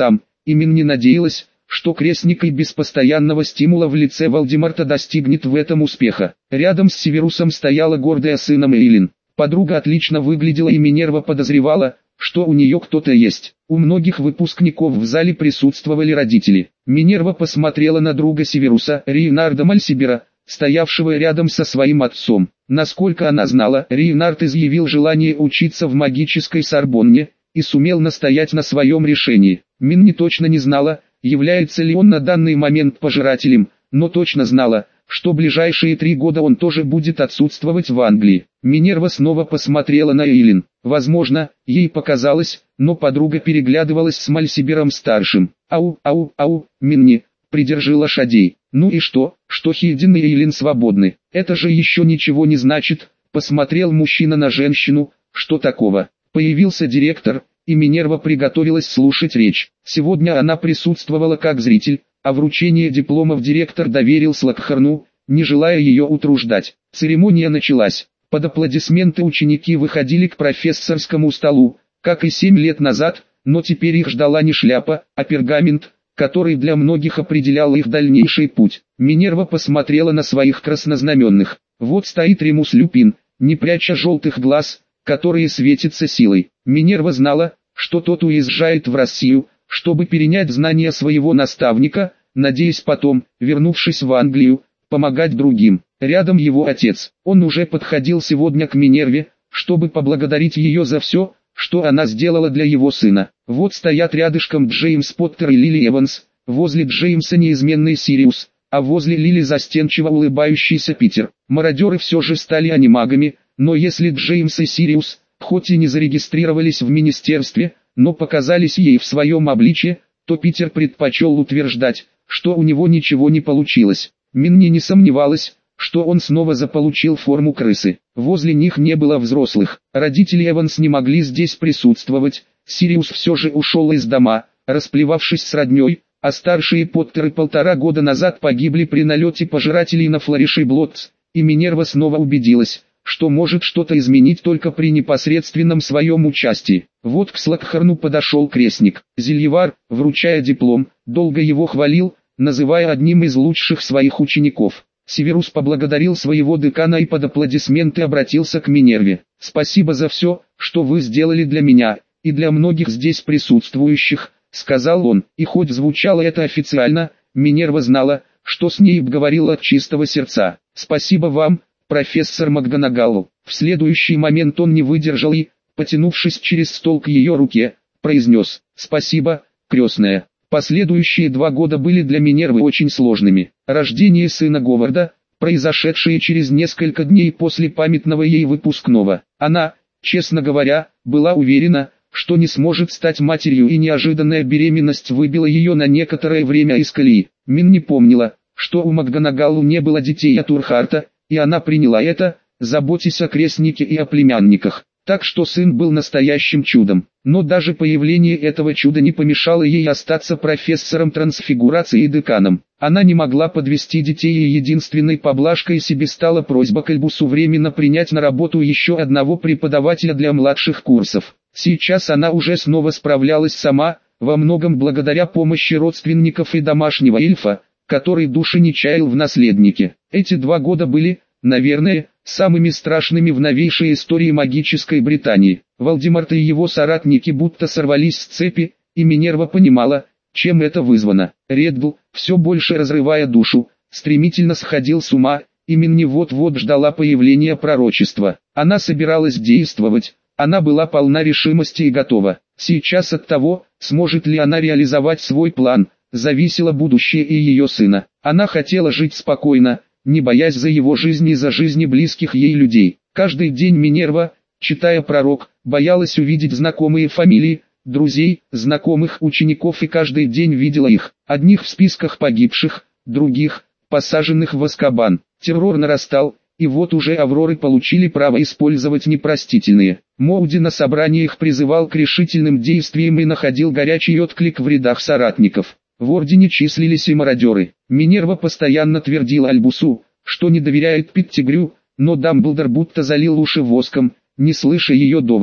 Имин не надеялась, что крестник и без постоянного стимула в лице Вальдемарта достигнет в этом успеха. Рядом с Северусом стояла гордая сыном Эйлин. Подруга отлично выглядела, и Минерва подозревала, что у нее кто-то есть. У многих выпускников в зале присутствовали родители. Минерва посмотрела на друга Северуса, Рейнарда Мальсибера, стоявшего рядом со своим отцом. Насколько она знала, Рейнард изъявил желание учиться в магической Сорбонне и сумел настоять на своем решении. Минни точно не знала, является ли он на данный момент пожирателем, но точно знала, что ближайшие 3 года он тоже будет отсутствовать в Англии. Минерва снова посмотрела на Эйлин. Возможно, ей показалось, но подруга переглядывалась с Мальсибером-старшим. «Ау, ау, ау, Минни, придержи лошадей». «Ну и что Хильдин и Эйлин свободны? Это же еще ничего не значит», — посмотрел мужчина на женщину. «Что такого?» Появился директор, и Минерва приготовилась слушать речь. Сегодня она присутствовала как зритель, а вручение дипломов директор доверил Слокхарну, не желая ее утруждать. Церемония началась. Под аплодисменты ученики выходили к профессорскому столу, как и 7 лет назад, но теперь их ждала не шляпа, а пергамент, который для многих определял их дальнейший путь. Минерва посмотрела на своих краснознаменных. Вот стоит Ремус Люпин, не пряча желтых глаз, которые светятся силой. Минерва знала, что тот уезжает в Россию, чтобы перенять знания своего наставника, надеясь потом, вернувшись в Англию, помогать другим. Рядом его отец. Он уже подходил сегодня к Минерве, чтобы поблагодарить ее за все, что она сделала для его сына. Вот стоят рядышком Джеймс Поттер и Лили Эванс, возле Джеймса неизменный Сириус, а возле Лили застенчиво улыбающийся Питер. Мародеры все же стали анимагами, но если Джеймс и Сириус, хоть и не зарегистрировались в министерстве, но показались ей в своем обличье, то Питер предпочел утверждать, что у него ничего не получилось. Минни не сомневалась, что он снова заполучил форму крысы. Возле них не было взрослых. Родители Эванс не могли здесь присутствовать. Сириус все же ушел из дома, расплевавшись с родней, а старшие Поттеры 1,5 года назад погибли при налете пожирателей на Флориш и Блотс, и Минерва снова убедилась, что может что-то изменить только при непосредственном своем участии. Вот к Слокхарну подошел крестник. Зельевар, вручая диплом, долго его хвалил, называя одним из лучших своих учеников. Северус поблагодарил своего декана и под аплодисменты обратился к Минерве. «Спасибо за все, что вы сделали для меня, и для многих здесь присутствующих», — сказал он. И хоть звучало это официально, Минерва знала, что с ней говорил от чистого сердца. «Спасибо вам, профессор МакГонагалл». В следующий момент он не выдержал и, потянувшись через стол к ее руке, произнес: «Спасибо, крестная». Последующие 2 года были для Минервы очень сложными. Рождение сына Говарда, произошедшее через несколько дней после памятного ей выпускного. Она, честно говоря, была уверена, что не сможет стать матерью, и неожиданная беременность выбила ее на некоторое время из колеи. Мин не помнила, что у МакГонагалл не было детей от Урхарта, и она приняла это, заботясь о крестнике и о племянниках. Так что сын был настоящим чудом. Но даже появление этого чуда не помешало ей остаться профессором трансфигурации и деканом. Она не могла подвести детей, и единственной поблажкой себе стала просьба к Альбусу временно принять на работу еще одного преподавателя для младших курсов. Сейчас она уже снова справлялась сама, во многом благодаря помощи родственников и домашнего эльфа, который души не чаял в наследнике. Эти 2 года были, наверное, самыми страшными в новейшей истории магической Британии. Вальдемарт и его соратники будто сорвались с цепи, и Минерва понимала, чем это вызвано. Реддл, все больше разрывая душу, стремительно сходил с ума, и Минни вот-вот ждала появления пророчества. Она собиралась действовать, она была полна решимости и готова. Сейчас от того, сможет ли она реализовать свой план, зависело будущее и ее сына. Она хотела жить спокойно, не боясь за его жизнь и за жизни близких ей людей. Каждый день Минерва, читая пророк, боялась увидеть знакомые фамилии, друзей, знакомых учеников, и каждый день видела их. Одних в списках погибших, других, посаженных в Азкабан. Террор нарастал, и вот уже Авроры получили право использовать непростительные. Моуди на собраниях призывал к решительным действиям и находил горячий отклик в рядах соратников. В Ордене числились и мародеры. Минерва постоянно твердила Альбусу, что не доверяет Петтигрю, но Дамблдор будто залил уши воском, не слыша ее доводов.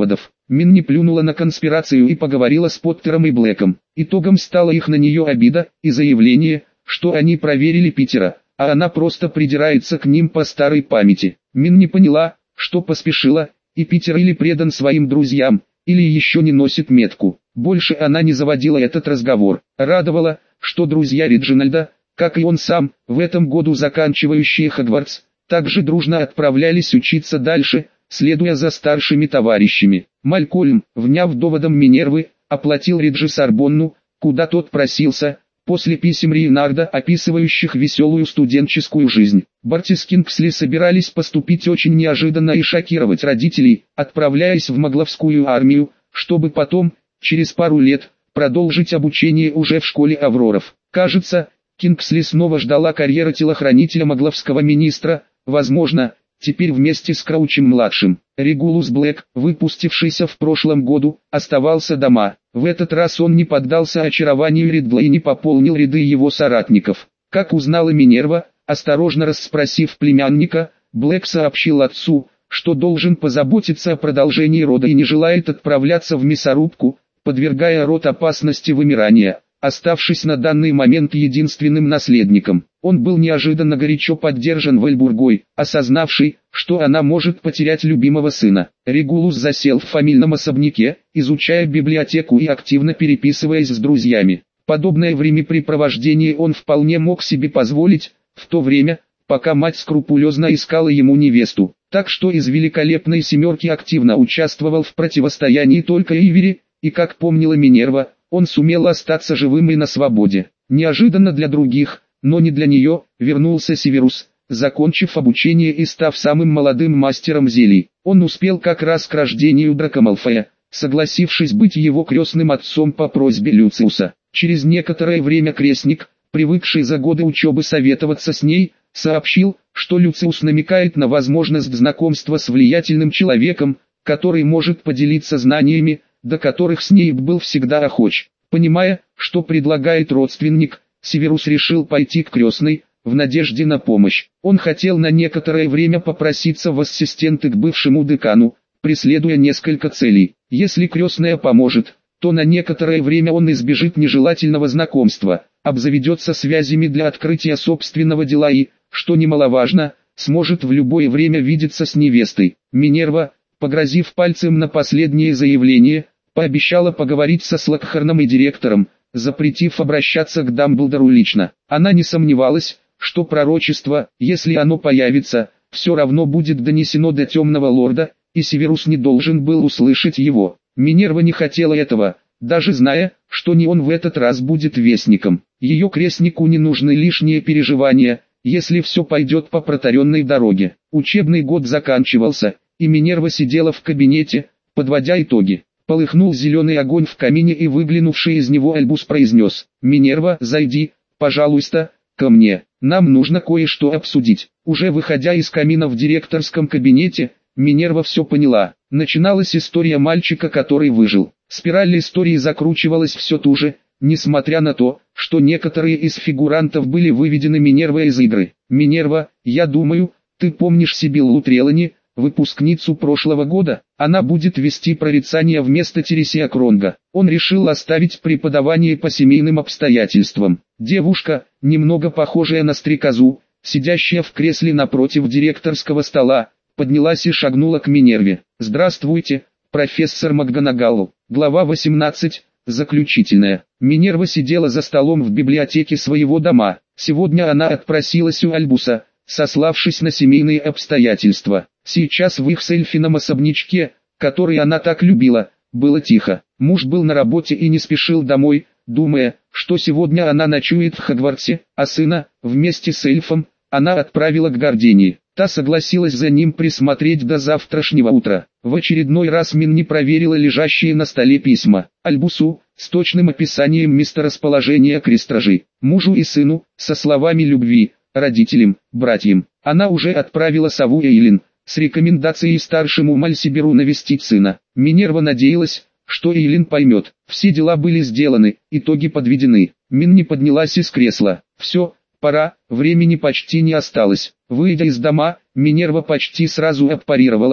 Минни плюнула на конспирацию и поговорила с Поттером и Блэком. Итогом стала их на нее обида и заявление, что они проверили Питера, а она просто придирается к ним по старой памяти. Минни поняла, что поспешила, и Питер или предан своим друзьям, или еще не носит метку. Больше она не заводила этот разговор. Радовало, что друзья Реджинальда, как и он сам, в этом году заканчивающие Хогвартс, также дружно отправлялись учиться дальше, следуя за старшими товарищами. Малькольм, вняв доводом Минервы, оплатил Реджи Сорбонну, куда тот просился, после писем Рейнарда, описывающих веселую студенческую жизнь. Барти с Кингсли собирались поступить очень неожиданно и шокировать родителей, отправляясь в Магловскую армию, чтобы потом, через пару лет, продолжить обучение уже в школе Авроров. Кажется, Кингсли снова ждала карьера телохранителя магловского министра, возможно, теперь вместе с Краучем-младшим. Регулус Блэк, выпустившийся в прошлом году, оставался дома. В этот раз он не поддался очарованию Ридла и не пополнил ряды его соратников. Как узнала Минерва, осторожно расспросив племянника, Блэк сообщил отцу, что должен позаботиться о продолжении рода и не желает отправляться в мясорубку, подвергая род опасности вымирания, оставшись на данный момент единственным наследником. Он был неожиданно горячо поддержан Вальбургой, осознавшей, что она может потерять любимого сына. Регулус засел в фамильном особняке, изучая библиотеку и активно переписываясь с друзьями. Подобное времяпрепровождение он вполне мог себе позволить, в то время, пока мать скрупулезно искала ему невесту. Так что из великолепной семерки активно участвовал в противостоянии только Ивери, и как помнила Минерва, он сумел остаться живым и на свободе. Неожиданно для других, но не для нее, вернулся Северус, закончив обучение и став самым молодым мастером зелий. Он успел как раз к рождению Драко Малфоя, согласившись быть его крестным отцом по просьбе Люциуса. Через некоторое время крестник, привыкший за годы учебы советоваться с ней, сообщил, что Люциус намекает на возможность знакомства с влиятельным человеком, который может поделиться знаниями, до которых Снейп был всегда охоч. Понимая, что предлагает родственник, Северус решил пойти к крестной, в надежде на помощь. Он хотел на некоторое время попроситься в ассистенты к бывшему декану, преследуя несколько целей. Если крестная поможет, то на некоторое время он избежит нежелательного знакомства, обзаведется связями для открытия собственного дела и, что немаловажно, сможет в любое время видеться с невестой. Минерва, погрозив пальцем на последнее заявление, пообещала поговорить со Слокхорном и директором, запретив обращаться к Дамблдору лично. Она не сомневалась, что пророчество, если оно появится, все равно будет донесено до Темного Лорда, и Северус не должен был услышать его. Минерва не хотела этого, даже зная, что не он в этот раз будет вестником. Ее крестнику не нужны лишние переживания, если все пойдет по протаренной дороге. Учебный год заканчивался, и Минерва сидела в кабинете, подводя итоги. Полыхнул зеленый огонь в камине, и выглянувший из него Альбус произнес: «Минерва, зайди, пожалуйста, ко мне, нам нужно кое-что обсудить». Уже выходя из камина в директорском кабинете, Минерва все поняла. Начиналась история мальчика, который выжил. Спираль истории закручивалась все туже, несмотря на то, что некоторые из фигурантов были выведены Минервой из игры. «Минерва, я думаю, ты помнишь Сибиллу Трелани, выпускницу прошлого года? Она будет вести прорицание вместо Тересия Кронга». Он решил оставить преподавание по семейным обстоятельствам. Девушка, немного похожая на стрекозу, сидящая в кресле напротив директорского стола, поднялась и шагнула к Минерве. «Здравствуйте, профессор МакГонагалл». Глава 18. Заключительная. Минерва сидела за столом в библиотеке своего дома. Сегодня она отпросилась у Альбуса, сославшись на семейные обстоятельства. Сейчас в их с Эльфином особнячке, который она так любила, было тихо. Муж был на работе и не спешил домой, думая, что сегодня она ночует в Хогвартсе, а сына, вместе с эльфом, она отправила к Гордении. Та согласилась за ним присмотреть до завтрашнего утра. В очередной раз Минни проверила лежащие на столе письма. Альбусу, с точным описанием месторасположения крестражей, мужу и сыну, со словами любви, родителям, братьям. Она уже отправила сову Эйлин, с рекомендацией старшему Мальсиберу навестить сына. Минерва надеялась, что Эйлин поймет. Все дела были сделаны, итоги подведены. Минни поднялась из кресла. «Все, пора, времени почти не осталось». Выйдя из дома, Минерва почти сразу отпарировала: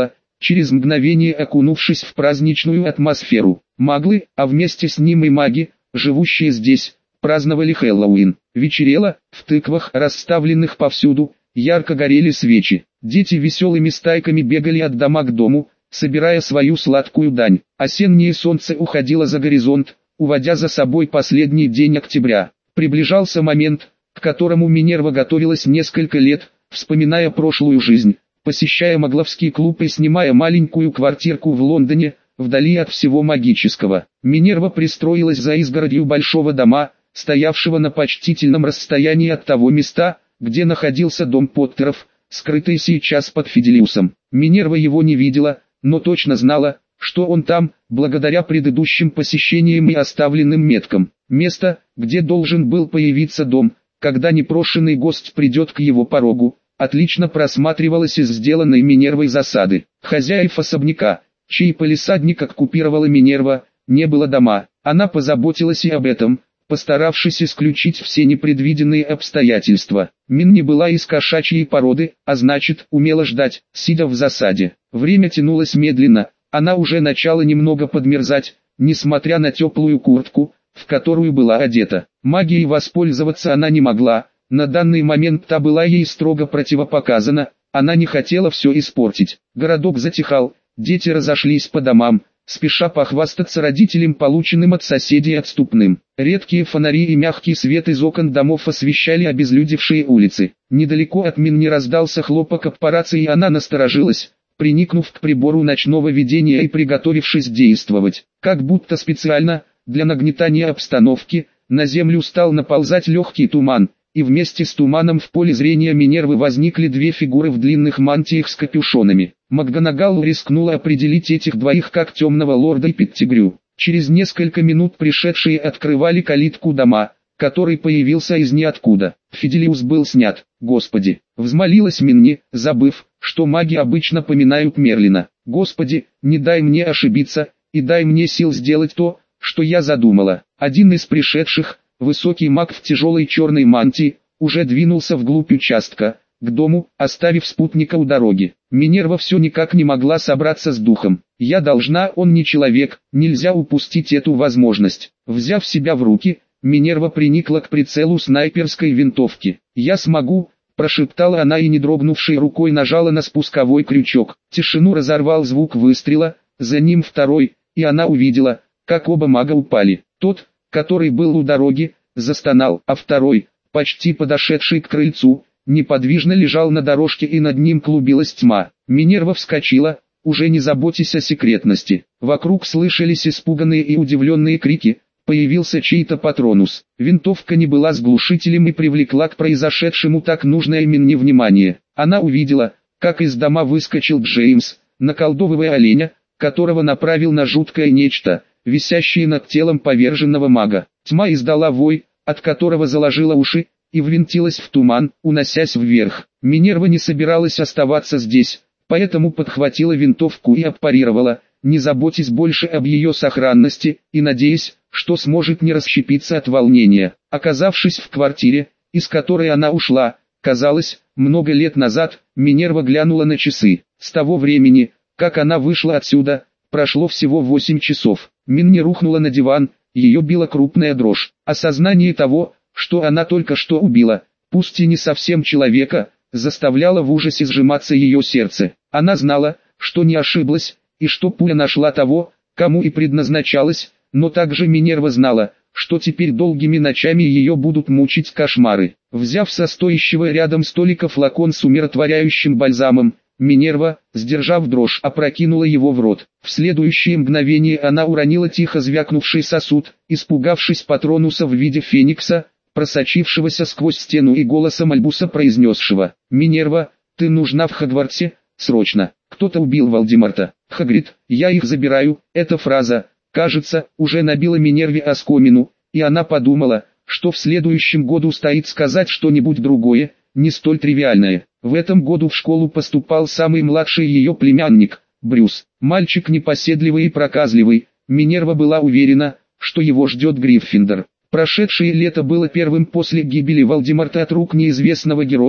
через мгновение окунувшись в праздничную атмосферу. Маглы, а вместе с ним и маги, живущие здесь, праздновали Хэллоуин. Вечерело, в тыквах, расставленных повсюду, ярко горели свечи. Дети веселыми стайками бегали от дома к дому, собирая свою сладкую дань. Осеннее солнце уходило за горизонт, уводя за собой последний день октября. Приближался момент, к которому Минерва готовилась несколько лет, вспоминая прошлую жизнь, посещая магловский клуб и снимая маленькую квартирку в Лондоне, вдали от всего магического. Минерва пристроилась за изгородью большого дома, стоявшего на почтительном расстоянии от того места, где находился дом Поттеров, скрытый сейчас под Фиделиусом. Минерва его не видела, но точно знала, что он там, благодаря предыдущим посещениям и оставленным меткам. Место, где должен был появиться дом, когда непрошенный гость придет к его порогу, отлично просматривалось из сделанной Минервой засады. Хозяев особняка, чей палисадник оккупировала Минерва, не было дома. Она позаботилась и об этом, постаравшись исключить все непредвиденные обстоятельства. Минни была из кошачьей породы, а значит, умела ждать, сидя в засаде. Время тянулось медленно, она уже начала немного подмерзать, несмотря на теплую куртку, в которую была одета. Магией воспользоваться она не могла, на данный момент та была ей строго противопоказана, она не хотела все испортить. Городок затихал, дети разошлись по домам, спеша похвастаться родителям полученным от соседей отступным. Редкие фонари и мягкий свет из окон домов освещали обезлюдевшие улицы. Недалеко от Минни раздался хлопок об рации, и она насторожилась, приникнув к прибору ночного видения и приготовившись действовать. Как будто специально, для нагнетания обстановки, на землю стал наползать легкий туман, и вместе с туманом в поле зрения Минервы возникли две фигуры в длинных мантиях с капюшонами. МакГонагал рискнула определить этих двоих как темного лорда и Петтигрю. Через несколько минут пришедшие открывали калитку дома, который появился из ниоткуда. Фиделиус был снят. «Господи!» — взмолилась Минни, забыв, что маги обычно поминают Мерлина. «Господи, не дай мне ошибиться, и дай мне сил сделать то, что я задумала». Один из пришедших, высокий маг в тяжелой черной мантии, уже двинулся вглубь участка, к дому, оставив спутника у дороги. Минерва все никак не могла собраться с духом. «Я должна, он не человек, нельзя упустить эту возможность». Взяв себя в руки, Минерва приникла к прицелу снайперской винтовки. «Я смогу», — прошептала она и не дрогнувшей рукой нажала на спусковой крючок. Тишину разорвал звук выстрела, за ним второй, и она увидела, как оба мага упали. Тот, который был у дороги, застонал, а второй, почти подошедший к крыльцу, неподвижно лежал на дорожке и над ним клубилась тьма. Минерва вскочила, уже не заботясь о секретности. Вокруг слышались испуганные и удивленные крики, появился чей-то патронус. Винтовка не была с глушителем и привлекла к произошедшему так нужное Минни внимание. Она увидела, как из дома выскочил Джеймс, наколдовывая оленя, которого направил на жуткое нечто, висящее над телом поверженного мага. Тьма издала вой, от которого заложила уши, и ввинтилась в туман, уносясь вверх. Минерва не собиралась оставаться здесь, поэтому подхватила винтовку и отпарировала, не заботясь больше об ее сохранности, и надеясь, что сможет не расщепиться от волнения. Оказавшись в квартире, из которой она ушла, казалось, много лет назад, Минерва глянула на часы. С того времени, как она вышла отсюда, прошло всего 8 часов. Минни рухнула на диван, ее била крупная дрожь. Осознание того, что она только что убила, пусть и не совсем человека, заставляло в ужасе сжиматься ее сердце. Она знала, что не ошиблась, и что пуля нашла того, кому и предназначалась, но также Минерва знала, что теперь долгими ночами ее будут мучить кошмары. Взяв со стоящего рядом столика флакон с умиротворяющим бальзамом, Минерва, сдержав дрожь, опрокинула его в рот. В следующее мгновение она уронила тихо звякнувший сосуд, испугавшись патронуса в виде феникса, просочившегося сквозь стену, и голосом Альбуса произнесшего: «Минерва, ты нужна в Хогвартсе, срочно. Кто-то убил Волдеморта. Хагрид, я их забираю». Эта фраза, кажется, уже набила Минерве оскомину, и она подумала, что в следующем году стоит сказать что-нибудь другое, не столь тривиальное. В этом году в школу поступал самый младший ее племянник, Брюс. Мальчик непоседливый и проказливый, Минерва была уверена, что его ждет Гриффиндор. Прошедшее лето было первым после гибели Волдеморта от рук неизвестного героя,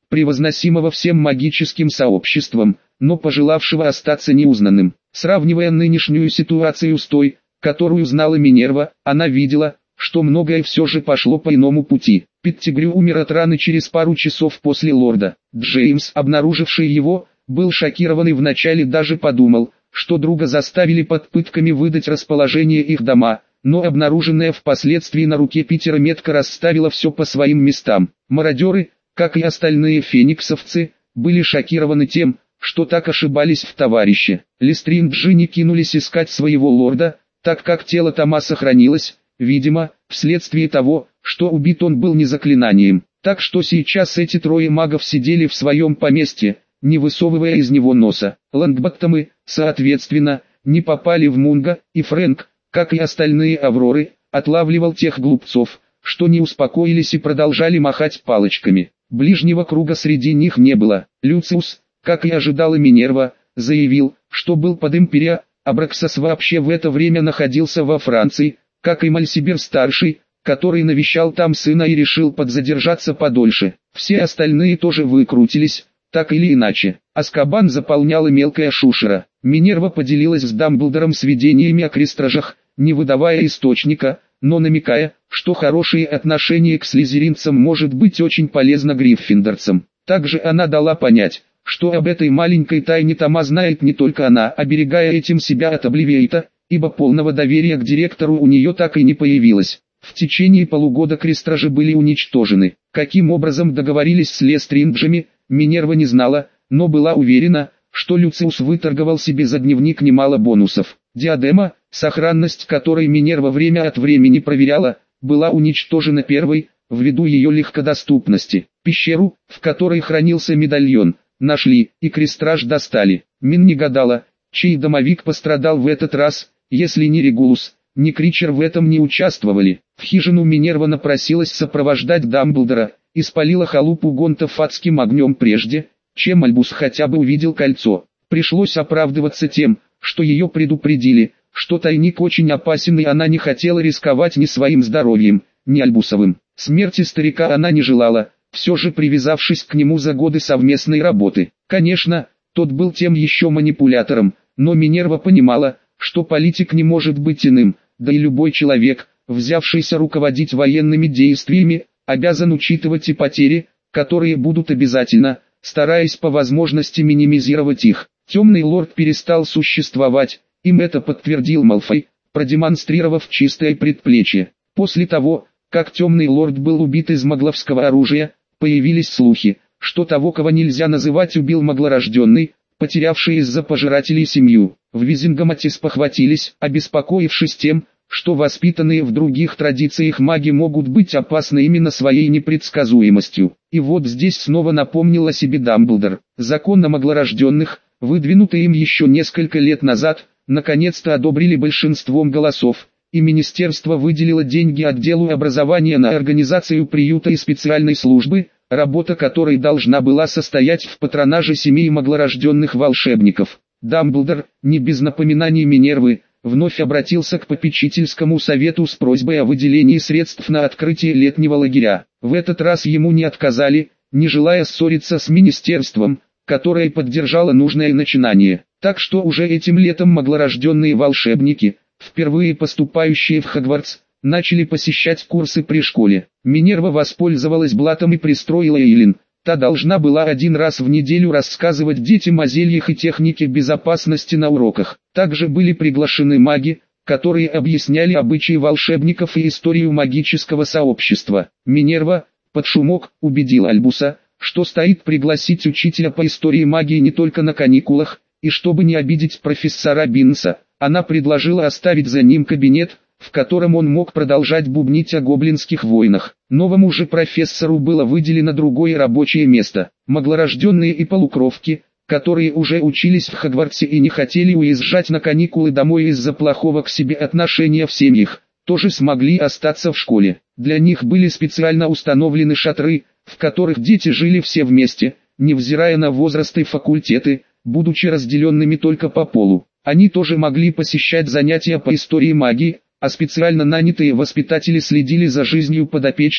превозносимого всем магическим сообществом, но пожелавшего остаться неузнанным. Сравнивая нынешнюю ситуацию с той, которую знала Минерва, она видела, что многое все же пошло по иному пути. Петтигрю умер от раны через пару часов после лорда. Джеймс, обнаруживший его, был шокирован и вначале даже подумал, что друга заставили под пытками выдать расположение их дома, но обнаруженная впоследствии на руке Питера метка расставила все по своим местам. Мародеры, как и остальные фениксовцы, были шокированы тем, что так ошибались в товарище. Лестринджи не кинулись искать своего лорда, так как тело Тома сохранилось, видимо, вследствие того, что убит он был не заклинанием. Так что сейчас эти трое магов сидели в своем поместье, не высовывая из него носа. Лонгботтомы, соответственно, не попали в Мунго, и Фрэнк, как и остальные Авроры, отлавливал тех глупцов, что не успокоились и продолжали махать палочками. Ближнего круга среди них не было. Люциус, как и ожидала Минерва, заявил, что был под Империя, а Браксос вообще в это время находился во Франции, как и Мальсибер-старший, который навещал там сына и решил подзадержаться подольше. Все остальные тоже выкрутились, так или иначе. Азкабан заполняла мелкая шушера. Минерва поделилась с Дамблдором сведениями о крестражах, не выдавая источника, но намекая, что хорошее отношение к слизеринцам может быть очень полезно гриффиндорцам. Также она дала понять, что об этой маленькой тайне Тома знает не только она, оберегая этим себя от Обливиэйта, ибо полного доверия к директору у нее так и не появилось. В течение полугода крестражи были уничтожены. Каким образом договорились с Лестринджами, Минерва не знала, но была уверена, что Люциус выторговал себе за дневник немало бонусов. Диадема, сохранность которой Минерва время от времени проверяла, была уничтожена первой, ввиду ее легкодоступности. Пещеру, в которой хранился медальон, нашли, и крестраж достали. Мин не гадала, чей домовик пострадал в этот раз, если ни Регулус, ни Кричер в этом не участвовали. В хижину Минерва напросилась сопровождать Дамблдора, и спалила халупу гонтов адским огнем прежде, чем Альбус хотя бы увидел кольцо. Пришлось оправдываться тем, что ее предупредили, что тайник очень опасен и она не хотела рисковать ни своим здоровьем, ни Альбусовым. Смерти старика она не желала, все же привязавшись к нему за годы совместной работы. Конечно, тот был тем еще манипулятором, но Минерва понимала, что политик не может быть иным, да и любой человек, взявшийся руководить военными действиями, обязан учитывать и потери, которые будут обязательно, стараясь по возможности минимизировать их. Темный лорд перестал существовать, им это подтвердил Малфой, продемонстрировав чистое предплечье. После того, как темный лорд был убит из магловского оружия, появились слухи, что того, кого нельзя называть, убил маглорожденный, потерявший из-за пожирателей семью. В Визингамате спохватились, обеспокоившись тем, что воспитанные в других традициях маги могут быть опасны именно своей непредсказуемостью. И вот здесь снова напомнил о себе Дамблдор. Закон о маглорожденных, выдвинутый им еще несколько лет назад, наконец-то одобрили большинством голосов, и министерство выделило деньги отделу образования на организацию приюта и специальной службы, работа которой должна была состоять в патронаже семей маглорожденных волшебников. Дамблдор, не без напоминаний Минервы, вновь обратился к попечительскому совету с просьбой о выделении средств на открытие летнего лагеря. В этот раз ему не отказали, не желая ссориться с министерством, которое поддержало нужное начинание. Так что уже этим летом маглорожденные волшебники, впервые поступающие в Хогвартс, начали посещать курсы при школе. Минерва воспользовалась блатом и пристроила Эйлин. Та должна была один раз в неделю рассказывать детям о зельях и технике безопасности на уроках. Также были приглашены маги, которые объясняли обычаи волшебников и историю магического сообщества. Минерва, под шумок, убедила Альбуса, что стоит пригласить учителя по истории магии не только на каникулах, и чтобы не обидеть профессора Биннса, она предложила оставить за ним кабинет, в котором он мог продолжать бубнить о гоблинских войнах. Новому же профессору было выделено другое рабочее место. Маглорожденные и полукровки, которые уже учились в Хогвартсе и не хотели уезжать на каникулы домой из-за плохого к себе отношения в семьях, тоже смогли остаться в школе. Для них были специально установлены шатры, в которых дети жили все вместе, невзирая на возраст и факультеты, будучи разделенными только по полу. Они тоже могли посещать занятия по истории магии, а специально нанятые воспитатели следили за жизнью подопечных,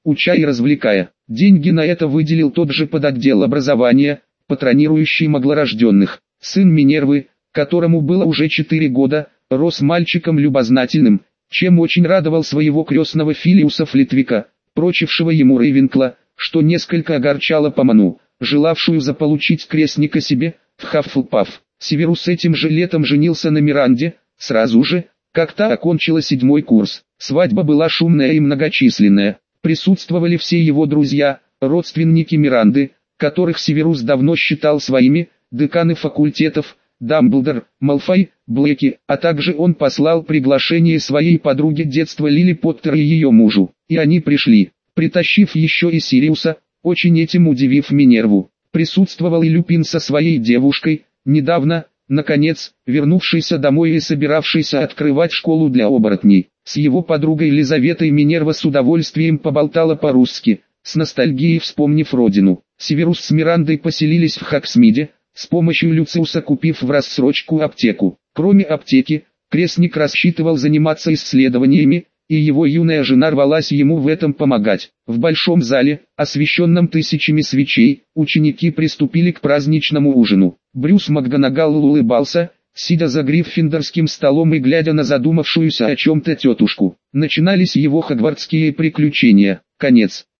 уча и развлекая. Деньги на это выделил тот же подотдел образования, патронирующий маглорожденных. Сын Минервы, которому было уже 4 года, рос мальчиком любознательным, чем очень радовал своего крестного Филиуса Флитвика, прочившего ему Рейвенкла, что несколько огорчало Поману, желавшую заполучить крестника себе, в Хаффлпаф. Северус этим же летом женился на Миранде, сразу же, как та окончила 7-й курс. Свадьба была шумная и многочисленная. Присутствовали все его друзья, родственники Миранды, которых Северус давно считал своими, деканы факультетов, Дамблдор, Малфой, Блэки, а также он послал приглашение своей подруге детства Лили Поттер и ее мужу. И они пришли, притащив еще и Сириуса, очень этим удивив Минерву. Присутствовал и Люпин со своей девушкой, недавно, наконец, вернувшийся домой и собиравшийся открывать школу для оборотней. С его подругой Елизаветой Минерва с удовольствием поболтала по-русски, с ностальгией вспомнив родину. Северус с Мирандой поселились в Хоксмиде, с помощью Люциуса купив в рассрочку аптеку. Кроме аптеки, крестник рассчитывал заниматься исследованиями, и его юная жена рвалась ему в этом помогать. В большом зале, освещенном тысячами свечей, ученики приступили к праздничному ужину. Брюс МакГонагал улыбался, сидя за гриффиндорским столом и глядя на задумавшуюся о чем-то тетушку. Начинались его хогвартские приключения. Конец.